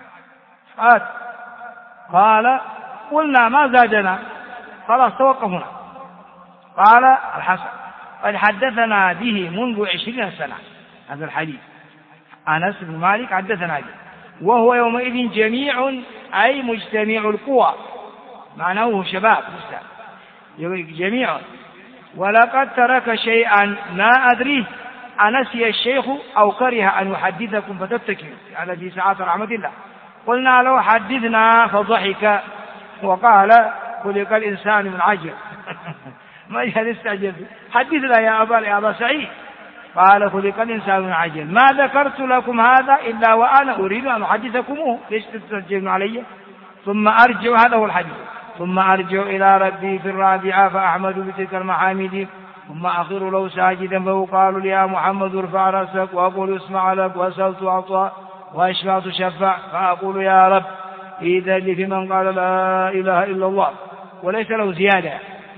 قال قلنا ما زادنا خلاص توقفنا. قال الحسن قد حدثنا به منذ 20 سنة، هذا الحديث أنس بن مالك حدثنا به، وهو يومئذ جميع أي مجتمع القوى، معناه شباب جميع، ولقد ترك شيئا ما أدريه أنسي الشيخ أو كره أن يحدثكم فتتكلوا على في ساعات رحمة الله. قلنا لو حدثنا فضحك وقال خلق الإنسان من عجل ما يستعجل حدثنا يا أبا سعيد. قال خلق الإنسان من عجل ما ذكرت لكم هذا إلا وأنا أريد أن أحدثكموه ليش تستعجلون علي؟ ثم أرجع هذا هو الحديث ثم أرجع إلى ربي في الرابعة فأحمد بتلك المحامد ثم أخر له ساجدا فيقال لي يا محمد ارفع رأسك وأقول اسمع لك وسألت أعطى وأشفعت شفع فأقول يا رب إذا لي في من قال لا إله إلا الله وليس له زيادة.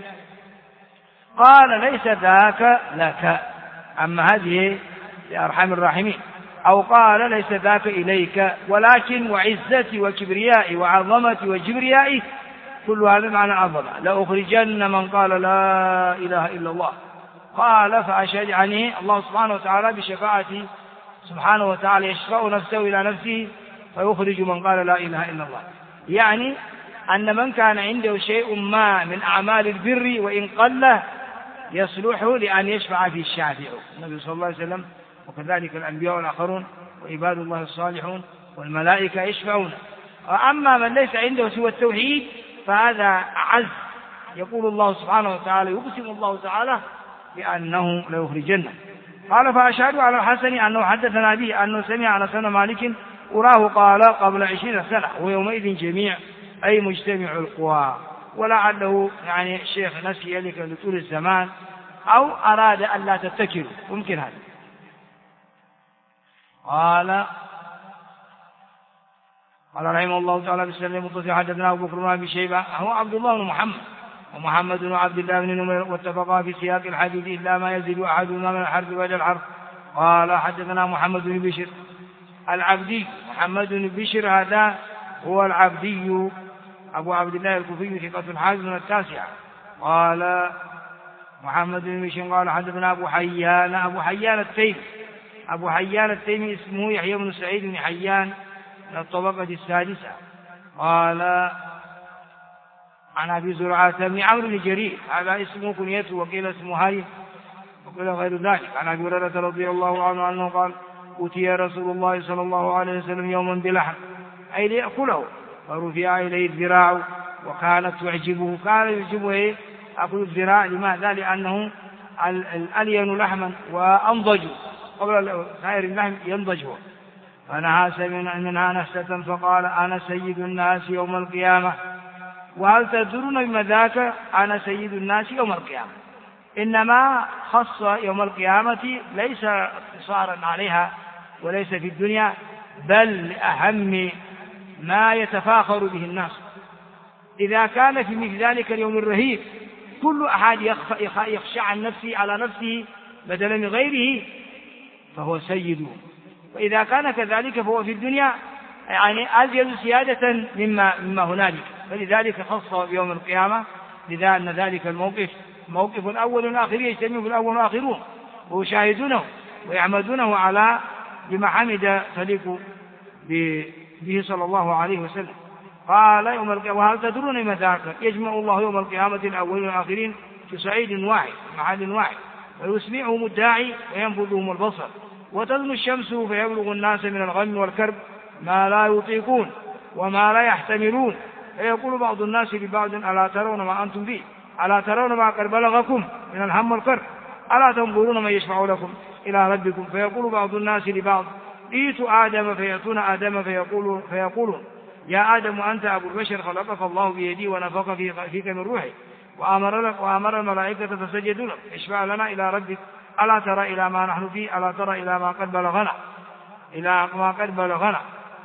قال ليس ذاك لك أما هذه لأرحم الراحمين. أو قال ليس ذاك إليك ولكن وعزتي وكبريائي وعظمتي وجبريائي كل هذا معنى عظمة لأخرجن من قال لا إله إلا الله. قال فأشهد عنه الله سبحانه وتعالى بشفاعته سبحانه وتعالى يشفع نفسه إلى نفسه فيخرج من قال لا إله إلا الله. يعني أن من كان عنده شيء ما من أعمال البر وإن قل يصلح لأن يشفع في الشافع النبي صلى الله عليه وسلم وكذلك الأنبياء والآخرون وعباد الله الصالحون والملائكة يشفعون. وأما من ليس عنده سوى التوحيد فهذا أعز. يقول الله سبحانه وتعالى يقسم الله تعالى بأنه ليخرجنه. قال فأشهد على الحسن أنه حدثنا به أنه سمع على سنة مالك أراه قال قبل 20 سنة ويومئذ جميع أي مجتمع القوى ولعله يعني الشيخ نسي ذلك لطول الزمان أو أراد أن لا تتكلوا ممكن هذا. قال رحمه الله تعالى بسلم متصل حدثنا أبو بكر بن أبي شيبة هو عبد الله بن محمد ومحمد بن عبد الله بن نمير واتفقا في سياق الحديث إلا ما يزيد أحدهما من الحرف بعد الحرف. قال حدثنا محمد بن بشر العبدي محمد بن بشر هذا هو العبدي أبو عبد الله الكوفي ثقة حافظ من 9. قال محمد بن بشر قال حدثنا أبو حيان التيمي اسمه يحيى بن سعيد بن حيان من الطبقة 6. قال عن أبي زرعة بن عمرو بن جرير هذا اسمه كنيته وقيل اسمه هاري وقيل غير ذلك. عن أبي هريرة رضي الله عنه أنه قال أتي رسول الله صلى الله عليه وسلم يوما بلحم أي ليأكله فرفع إليه الذراع وكانت تعجبه كان يعجبه أكل الذراع. لماذا؟ لأنه الألين لحما وأنضج قبل سائر اللحم ينضجه. فنهى منها نفسة فقال أنا سيد الناس يوم القيامة. وهل تدرون بما ذاك أنا سيد الناس يوم القيامة؟ إنما خص يوم القيامة ليس اقتصارا عليها وليس في الدنيا بل لأهم ما يتفاخر به الناس. إذا كان في مثل ذلك اليوم الرهيب كل أحد يخشى عن نفسه على نفسه بدلا من غيره فهو سيده. وإذا كان كذلك فهو في الدنيا يعني أزيد سيادة مما هنالك. فلذلك خص بيوم القيامة لذا أن ذلك الموقف موقف الأول والآخر يجتمع في الأول والآخرون ويشاهدونه ويعمدونه على بما حمد تليق به صلى الله عليه وسلم. قال يوم القيامة وهل تدرون ما ذاك؟ يجمع الله يوم القيامة الأولين والآخرين في صعيد واحد محل واحد ويسمعهم الداعي وينفذهم البصر وتدنو الشمس فيبلغ الناس من الغم والكرب ما لا يطيقون وما لا يحتملون فيقول بعض الناس لبعض ألا ترون ما أنتم فيه ألا ترون ما قد بلغكم من الهم والكرب ألا تنظرون من يشفع لكم إلى ربكم فيقول بعض الناس لبعض ائت آدم فيأتون آدم فيقولون يا آدم أنت أبو البشر خلقك الله بيدي ونفخ فيك من روحي وأمر الملائكة فسجدوا لك اشفع لنا إلى ربك ألا ترى إلى ما نحن فيه ألا ترى إلى ما قد بلغنا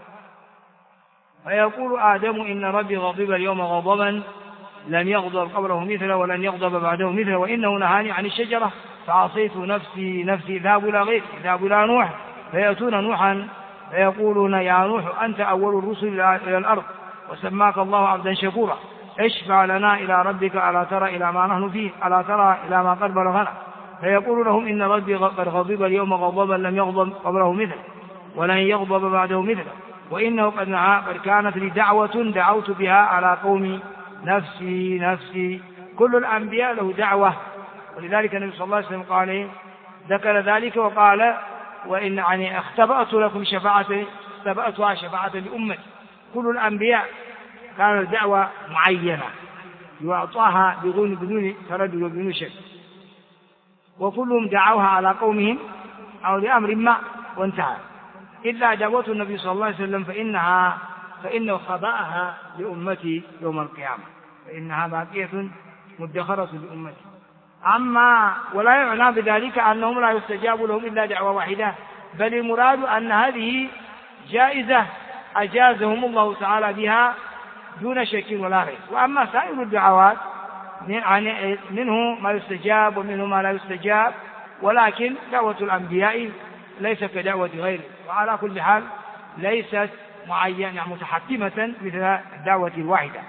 فيقول آدم إن ربي غضب اليوم غضبا لم يغضب قبله مثله ولن يغضب بعده مثله وإنه نهاني عن الشجرة فعصيت نفسي اذهب إلى غيري اذهب إلى نوح فيأتون نوحا فيقولون يا نوح أنت أول الرسل إلى الأرض وسماك الله عبدا شكورا اشفع لنا إلى ربك ألا ترى إلى ما نحن فيه ألا ترى إلى ما قد بلغنا فيقول لهم إن ربي قد غضب اليوم غضبا لم يغضب قبله مثله ولن يغضب بعده مثله وإنه قد نهى قد كانت لي دعوة دعوت بها على قومي نفسي كل الأنبياء له دعوة. ولذلك النبي صلى الله عليه وسلم قال ذكر ذلك وقال وإن يعني اختبأت لكم اختبأتها شفاعة لأمتي. كل الأنبياء كانت دعوة معينة يعطاها بدون تردد وبدون شك. وكلهم دعوها على قومهم أو لأمر ما وانتهى، إلا أجابته النبي صلى الله عليه وسلم فإنه خبأها لأمتي يوم القيامة، فإنها باقية مدخرة لأمتي. أما ولا يعنى بذلك أنهم لا يستجاب لهم إلا دعوة واحدة، بل المراد أن هذه جائزة أجازهم الله تعالى بها دون شك ولا ريب. وأما سائر الدعوات منه ما يستجاب ومنه ما لا يستجاب، ولكن دعوة الأنبياء ليس كدعوة غيره، وعلى كل حال ليست معينة متحكمة مثل الدعوة الواحدة.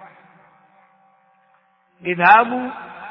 اذهبوا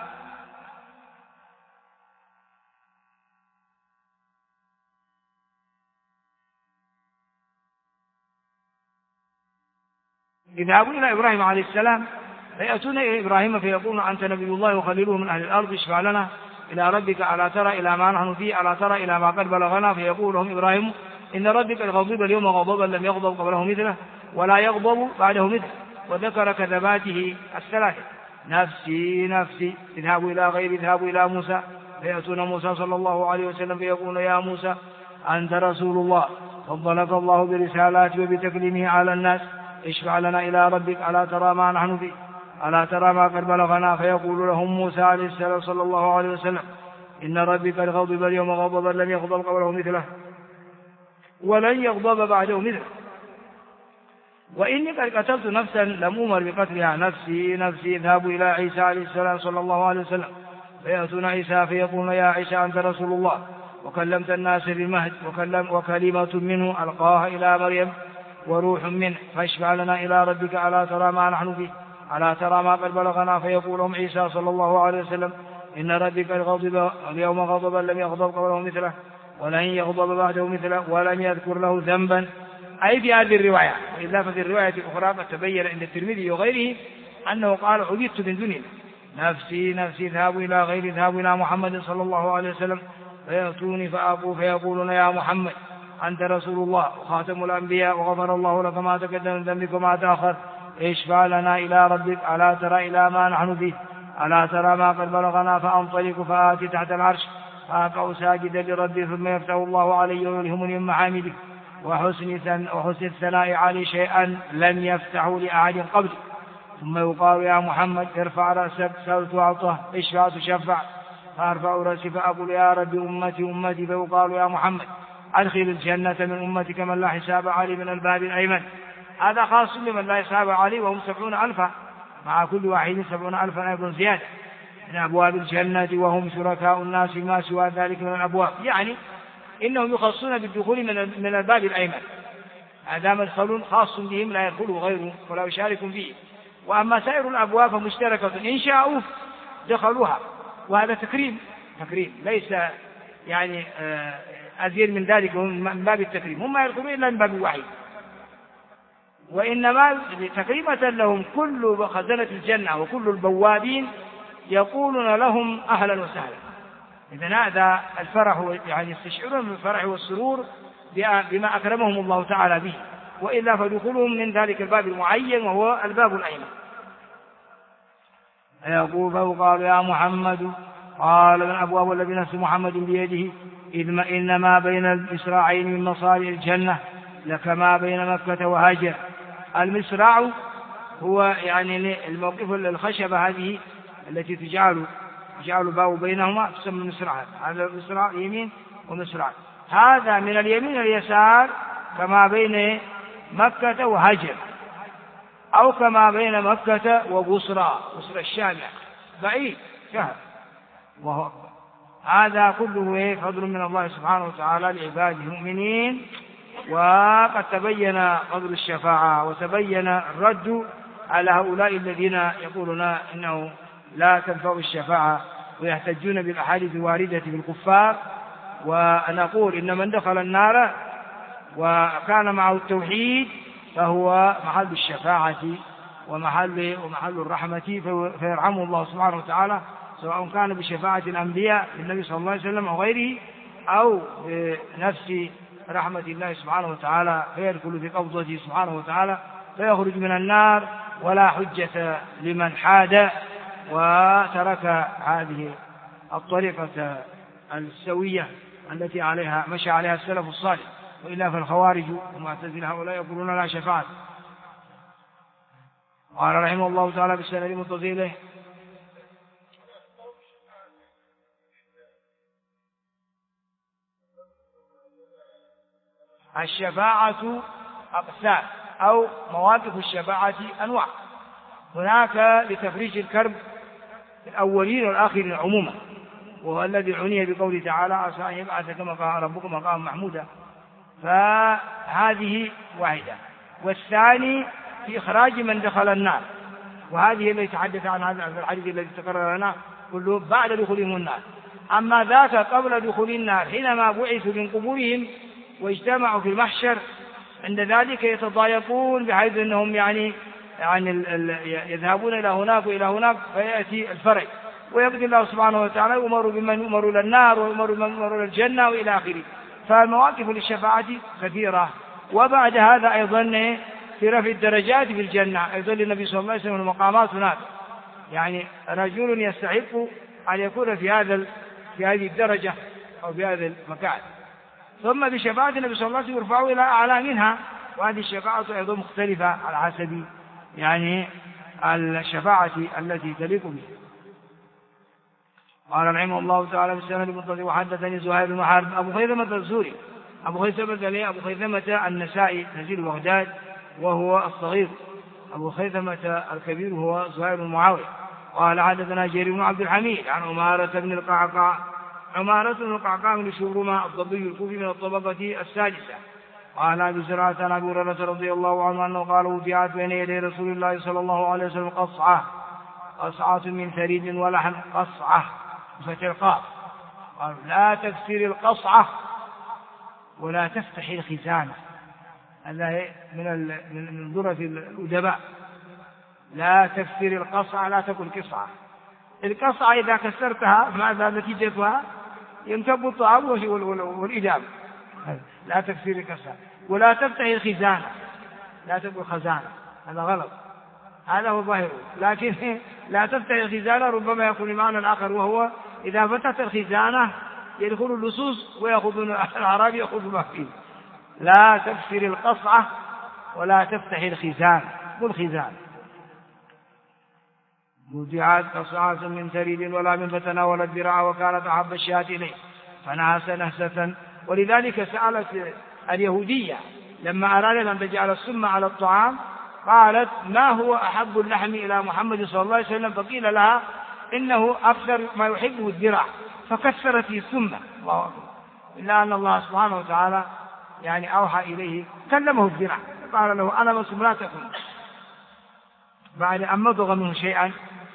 إلى إبراهيم عليه السلام فيأتون إلى إبراهيم فيقولون أنت نبي الله وخليله من أهل الأرض، اشفع لنا إلى ربك ألا ترى إلى ما نحن فيه، ألا ترى إلى ما قد بلغنا. فيقول لهم إبراهيم إن ربك الغضب اليوم غضبا لم يغضب قبله مثله ولا يغضب بعده مثله، وذكر كذباته الثلاثة: نفسي نفسي، اذهبوا إلى غير، اذهبوا إلى موسى. فيأتون موسى صلى الله عليه وسلم فيقول يا موسى أنت رسول الله، فضلك الله برسالاته وبتكليمه على الناس، اشفع لنا إلى ربك ألا ترى ما نحن فيه، ألا ترى ما قد بلغنا. فيقول لهم موسى عليه السلام صلى الله عليه وسلم إن ربك قد غضب اليوم غضبا لم يغضب قبله مثله ولن يغضب بعده مثله، وإني قد قتلت نفسا لم أمر بقتلها، نفسي نفسي. اذهبوا إلى عيسى عليه السلام صلى الله عليه وسلم فيأتون عيسى فيقولون يا عيسى أنت رسول الله وكلمت الناس بالمهد وكلمة منه ألقاها إلى مريم وروح منه، فاشفع لنا إلى ربك ألا ترى ما نحن فيه، ألا ترى ما قد بلغنا. فيقول لهم عيسى صلى الله عليه وسلم إن ربك غضب اليوم غضبا لم يغضب قبله مثله ولن يغضب بعده مثله ولم يذكر له ذنبا، أي في هذه الرواية. وإلا ففي الرواية الأخرى قد تبين عند الترمذي وغيره أنه قال عبدت من دونه، نفسي نفسي، اذهبوا إلى غير، اذهبوا إلى محمد صلى الله عليه وسلم. فيأتوني فأبوا فيقولون يا محمد أنت رسول الله وخاتم الأنبياء وغفر الله لك ما تقدم من ذنبك وما تأخر، اشفع لنا إلى ربك ألا ترى إلى ما نحن فيه، ألا ترى ما قد بلغنا. فأنطلق فآتي تحت العرش فأقع ساجدا لربي، ثم يفتح الله علي ويلهمني من محامده وحسن الثناء علي شيئا لم يفتحوا لأحد قبل، ثم يقال يا محمد ارفع رأسك سأل تعطى، اشفع تشفع. فأرفع رأسي فأقول يا رب أمتي أمتي، فيقال يا محمد أدخل الجنة من أمتك من لا حساب عليه من الباب الأيمن. هذا خاص لمن لا حساب عليه، وهم 70,000 مع كل واحد 70,000 أيضا زيادة من أبواب الجنة، وهم شركاء الناس ما سوى ذلك من الأبواب، يعني إنهم يخصون بالدخول من الباب الأيمن، هذا مدخل خاص بهم لا يدخله غيره ولا يشارك فيه. وأما سائر الأبواب فمشتركة، إن شاءوا دخلوها، وهذا تكريم ليس يعني أزيد من ذلك من باب التكريم، هم ما يدخلون إلا من باب واحد، وإنما تكريمة لهم كل خزنة الجنة وكل البوابين يقولون لهم أهلا وسهلا. إذن هذا الفرح، يعني يستشعرون بالفرح والسرور بما أكرمهم الله تعالى به، وإلا فدخولهم من ذلك الباب المعين وهو الباب الأيمن. يقول فقال يا محمد، قال من أبواب الذي نفس محمد بيده إنما بين المصراعين من مصارع الجنة لكما بين مكة وهاجر. المصراع هو يعني الموقف الخشبة هذه التي تجعل باو بينهما تسمى مصراع، هذا مصراع يمين ومصراع، هذا من اليمين اليسار كما بين مكة وهاجر، أو كما بين مكة وبصرى الشام، بعيد شهر وهو أكبر. هذا كله فضل من الله سبحانه وتعالى لعباده المؤمنين. وقد تبين فضل الشفاعة وتبين الرد على هؤلاء الذين يقولون إنه لا تنفع الشفاعة ويحتجون بالأحاديث الواردة بالكفار. ونقول إن من دخل النار وكان معه التوحيد فهو محل الشفاعة ومحل الرحمة، فيرحمه الله سبحانه وتعالى، سواء كان بشفاعة الأنبياء للنبي صلى الله عليه وسلم أو غيره، أو بنفس رحمة الله سبحانه وتعالى، فيدخل في قبضته سبحانه وتعالى فيخرج من النار، ولا حجة لمن حاد وترك هذه الطريقة السوية التي مشى عليها السلف الصالح، وإلا فالخوارج والمعتزلة هؤلاء يقولون لا شفاعة. قال رحمه الله تعالى بالسند المتصل إليه: الشفاعة أقسام أو مواقف الشفاعة أنواع، هناك لتفريج الكرب الأولين والآخرين عموما، وهو الذي عني بقوله تعالى: عسى أن يبعث كما قال ربكم مقاما محمودا، فهذه واحدة. والثاني في إخراج من دخل النار، وهذه التي تحدث عن هذا الحديث الذي تكرر لنا كله بعد دخولهم النار. أما ذاك قبل دخول النار حينما بعثوا من قبورهم واجتمعوا في المحشر، عند ذلك يتضايقون بحيث أنهم يعني يذهبون إلى هناك وإلى هناك، فيأتي الفرج ويقضي الله سبحانه وتعالى يؤمر بمن يؤمر إلى النار ويؤمر بمن يؤمر إلى الجنة وإلى آخره. فالمواقف للشفاعة كثيرة. وبعد هذا أيضا في رفع الدرجات في الجنة، أيضا للنبي صلى الله عليه وسلم المقامات هناك، يعني رجل يستحق أن يكون في هذه الدرجة أو في هذا المكان. ثم بشفاعة النبي صلى الله عليه وسلم يرفعوا إلى أعلى منها، وهذه الشفاعة أيضا مختلفة على حسب يعني الشفاعة التي تليق به. قال رحمه الله تعالى بالسند المتصل: وحدثني زهير بن حرب أبو خيثمة الزهري، أبو خيثمة النسائي نزيل بغداد وهو الصغير، أبو خيثمة الكبير هو زهير بن معاوية. قال حدثنا جرير بن عبد الحميد عن عمارة بن القعقاع. عمارة بن القعقاع من شبرمة الضبي الكوفي من الطبقة السادسة. قال أبي زرعة عن أبي هريرة رضي الله عنه أنه قال: وضعت بين يدي رسول الله صلى الله عليه وسلم قصعة من ثريد ولحم، قصعة بفتح القاف. قال: لا تكسر القصعة ولا تفتح الخزانة. هذا من ذرة الأدباء. لا تكسر القصعة، لا تكن قصعة. القصعة إذا كسرتها ماذا نتيجتها؟ ينكب الطعام والإدامة. لا تكسر القصعة ولا تفتح الخزانة، لا تكن خزانة، هذا غلط، هذا هو ظاهره. لكن لا تفتح الخزانة ربما يكون المعنى الآخر، وهو إذا فتحت الخزانة يدخل اللصوص ويأخذون الأعراب يأخذ ما فيه. لا تكسر القصعة ولا تفتح الخزانة. والخزانة وضعت قصعة من ثريد ولا من فتناول الذراع وكانت أحب الشاة إليه فنهس نهسة. ولذلك سألت اليهودية لما أرادت أن تجعل السم على الطعام، قالت: ما هو أحب اللحم إلى محمد صلى الله عليه وسلم؟ فقيل لها: إنه أكثر ما يحبه الذراع، فكسرت السم. الله أكبر. إلا أن الله سبحانه وتعالى يعني أوحى إليه، كلمه الذراع، قال له: أنا مسلم لا تكن. بعد أن مضغ منه شيئا،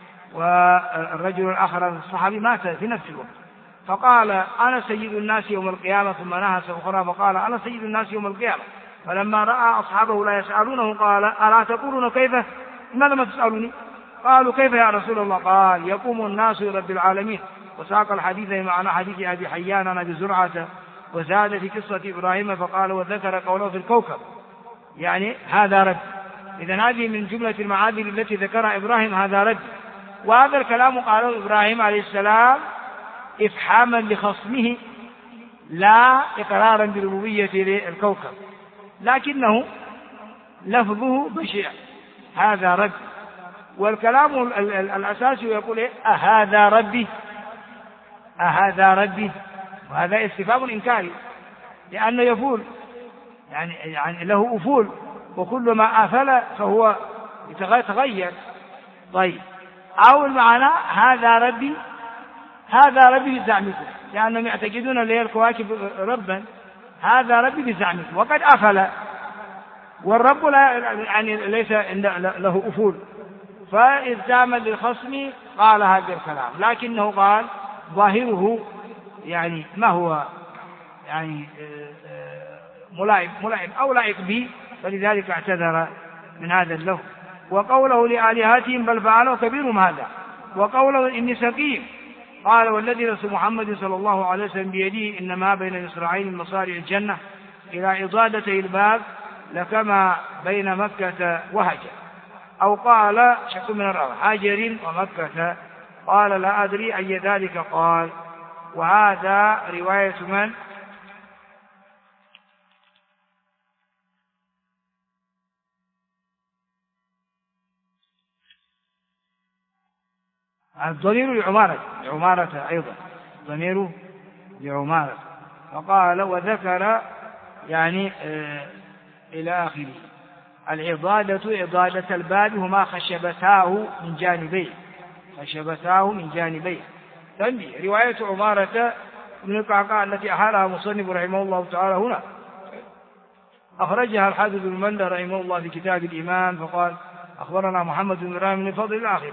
والرجل الآخر الصحابي مات في نفس الوقت، فقال: أنا سيد الناس يوم القيامة. ثم نهس أخرى فقال: أنا سيد الناس يوم القيامة. فلما رأى أصحابه لا يسألونه قال: ألا تقولون كيف؟ لماذا ما تسألوني؟ قالوا: كيف يا رسول الله؟ قال: يقوم الناس لرب العالمين. وساق الحديث معنى حديث أبي حيان عن أبي زرعة، وزاد في قصة إبراهيم فقال: وذكر قوله في الكوكب، يعني هذا رد. إذن هذه من جملة المعاذل التي ذكرها إبراهيم، هذا رد. وهذا الكلام قاله إبراهيم عليه السلام إفحاما لخصمه، لا إقرارا بربوبية للكوكب، لكنه لفظه بشيع، هذا رد. والكلام الأساسي يقول: أهذا ربي، أهذا ربي، وهذا استفهام إنكاري، لأنه يفول، يعني له أفول، وكل ما أفل فهو يتغير. طيب، أو المعنى هذا ربي، هذا ربي بزعمكم، لأنهم يعتقدون اللي هي الكواكب ربا، هذا ربي بزعمكم، وقد أفل، والرب لا يعني ليس له أفول. فإذ دام للخصم قال هذا الكلام، لكنه قال ظاهره يعني ما هو يعني ملائم أو لائق به، فلذلك اعتذر من هذا اللفظ. وقوله لآلهتهم بل فعلوا كبيرهم هذا. وقوله إني سقيم، قال: والذي رسول محمد صلى الله عليه وسلم بيده إنما بين مصراعين من مصارع الجنة إلى إضادتي الباب لكما بين مكة وهجر، أو قال شق من الأرض هاجر ومكة. قال: لا أدري أي ذلك قال. وهذا رواية من؟ الضمير لعمارة أيضا، الضمير لعمارة. فقال وذكر يعني إلى آخره. إضادة الباب هما خشبتاه من جانبيه. تنبيه: رواية عمارة بن القعقاع التي أحالها مصنف رحمه الله تعالى هنا أخرجها الحافظ بن مندى رحمه الله في كتاب الإيمان، فقال: أخبرنا محمد بن رامي بن فضل الآخر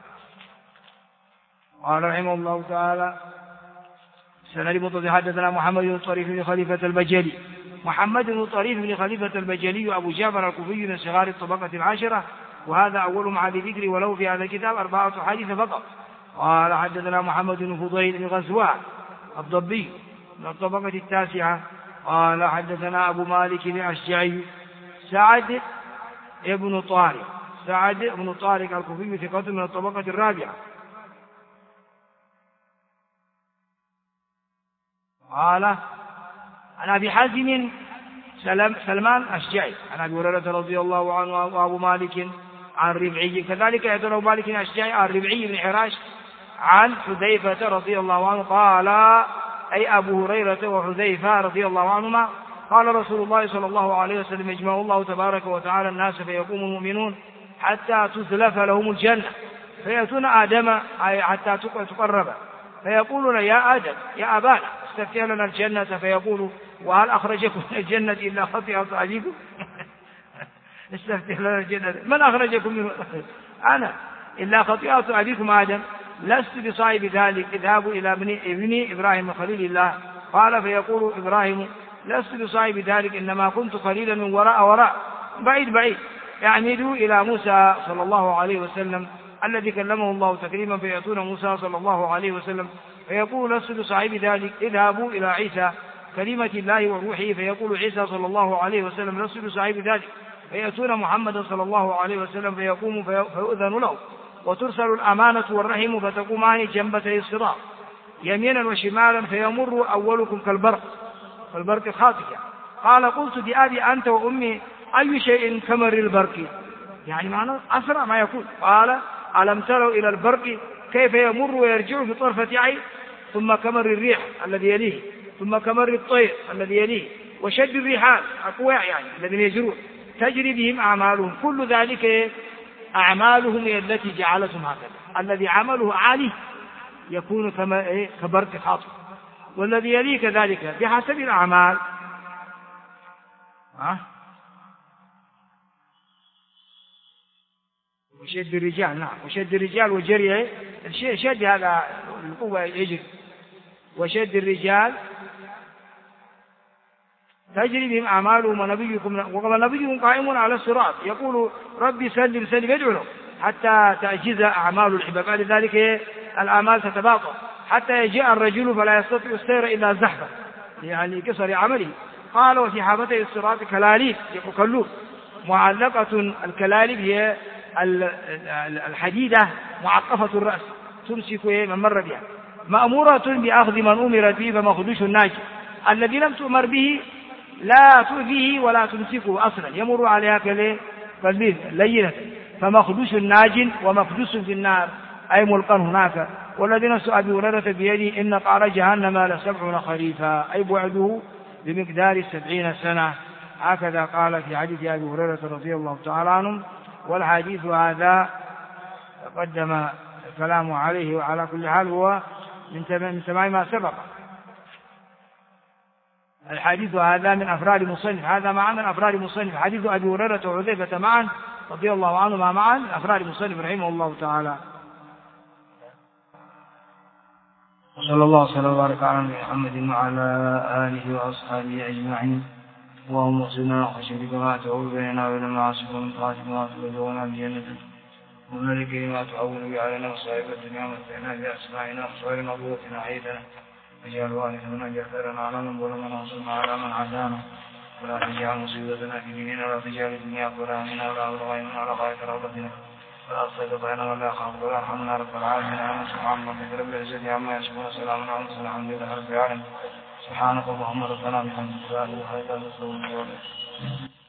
قال رحمه الله تعالى: سند متصل حدثنا محمد بن طريف بن خليفة البجلي. محمد بن طريف بن خليفة البجلي أبو جعفر الكوفي من صغار الطبقة العاشرة، وهذا أول مع ذكر، ولو في هذا الكتاب 4 حديث فقط. قال حدثنا محمد بن فضيل بن غزوان الضبي من الطبقة 9. قال حدثنا أبو مالك الأشجعي سعد بن طارق الكوفي ثقة من الطبقة 4. قال عن أبي حازم سلمان الأشجعي عن أبي هريرة رضي الله عنه وأبو مالك عن ربعي، كذلك يدل أبو مالك الأشجعي عن ربعي بن حراش عن حذيفة رضي الله عنه قال، أي أبو هريرة وحذيفة رضي الله عنهما: قال رسول الله صلى الله عليه وسلم: يجمع الله تبارك وتعالى الناس فيقوم المؤمنون حتى تزلف لهم الجنة، فيأتون آدم حتى تقرب، فيقولون: يا آدم يا أبانا استفتح لنا الجنة، فيقول: وهل أخرجكم من الجنة إلا خطيئة أبيكم؟ استفتح لنا الجنة، من أخرجكم منه؟ أنا، إلا خطيئة أبيكم آدم، لست بصاحب ذلك، اذهبوا إلى ابن إبراهيم خليل الله. قال فيقول إبراهيم: لست بصاحب ذلك، إنما كنت خليلا من وراء بعيد يعمدوا إلى موسى صلى الله عليه وسلم الذي كلمه الله تكريما، فيأتون موسى صلى الله عليه وسلم فيقول: لست بصاحب ذلك، اذهبوا إلى عيسى كلمة الله وروحه، فيقول عيسى صلى الله عليه وسلم: لست بصاحب ذلك، فيأتون محمد صلى الله عليه وسلم فيقوم فيؤذن له، وترسل الأمانة والرحم فتقومان جنبتي الصراط يمينا وشمالا، فيمر أولكم كالبرق الخاطئ. قال: قلت بأبي أنت وأمي أي شيء كمر البرق؟ يعني معنى أسرع ما يكون. قال: ألم تروا إلى البرق كيف يمر ويرجع بطرفة عين، ثم كمر الريح الذي يليه، ثم كمر الطير الذي يليه، وشد الريحان أقوياء يعني الذين يجرون، تجري بهم أعمالهم، كل ذلك أعمالهم هي التي جعلتهم هكذا. الذي عمله عالي يكون كبرق خاطئ، والذي يليه كذلك بحسب الأعمال. وشد الرجال، نعم، وشد الرجال وجري شد هذا القوة يجري، وشد الرجال تجري بهم أعمالهم، ونبيكم قائم على الصراط يقول: ربي سلم يدعو له حتى تعجز أعمال العباد، بعد ذلك الأعمال تتباطأ حتى يجيء الرجل فلا يستطيع السير إلا زحفا، يعني كسر عمله. قال: وفي حافتي الصراط كلاليب كلوب معلقة. الكلاليب هي الحديدة معقفة الرأس تمسك من مر بها، مأمورة بأخذ من أمرت به، فمخدوش الناجي. الذي لم تؤمر به لا تؤذيه ولا تمسكه أصلا، يمر عليها كالبيض لينة، فمخدوش الناج ومفدوس في النار، أي ملقا هناك. والذي نفس أبي هريرة بيده إن قعر جهنم ل70 خريفا، أي بعده بمقدار 70 سنة، هكذا قال في حديث أبي هريرة رضي الله تعالى عنه. والحديث هذا تقدم الكلام عليه، وعلى كل حال هو من تمام ما سبق. الحديث هذا من أفراد مصنف، هذا معا من أفراد مصنف، حديث أبي هريرة وحذيفة معا رضي الله عنهما معا من أفراد مصنف رحمه الله تعالى. صلى الله وسلم وبارك على محمد وعلى آله وأصحابه أجمعين. اللهم اغفرنا وخشيتك ما تؤول بيننا وبين المعاصي ومن طاعتك ما تبلغنا بجنتك، ومن ذكر ما تعول به علينا مصائب الدنيا، ومتعنا بأسماعنا وأبصارنا وقوتنا حيثنا، واجعل وارثا منا، اجعل ثارنا على من ظلمنا وانصرنا على من عادانا، ولا تجعل مصيبتنا في ديننا، ولا تجعل الدنيا أكبر همنا ولا مبلغ علمنا ولا غاية رغبتنا، ولا صدقين ولا خافض ولا رحمنا رب العالمين. آمين. سبحان ربك رب العزة عما يصفون وسلام على المرسلين الحمد لله رب العالمين. سبحانك اللهم ربنا وبحمدك لا إله إلا أنت نستغفرك ونتوب إليك.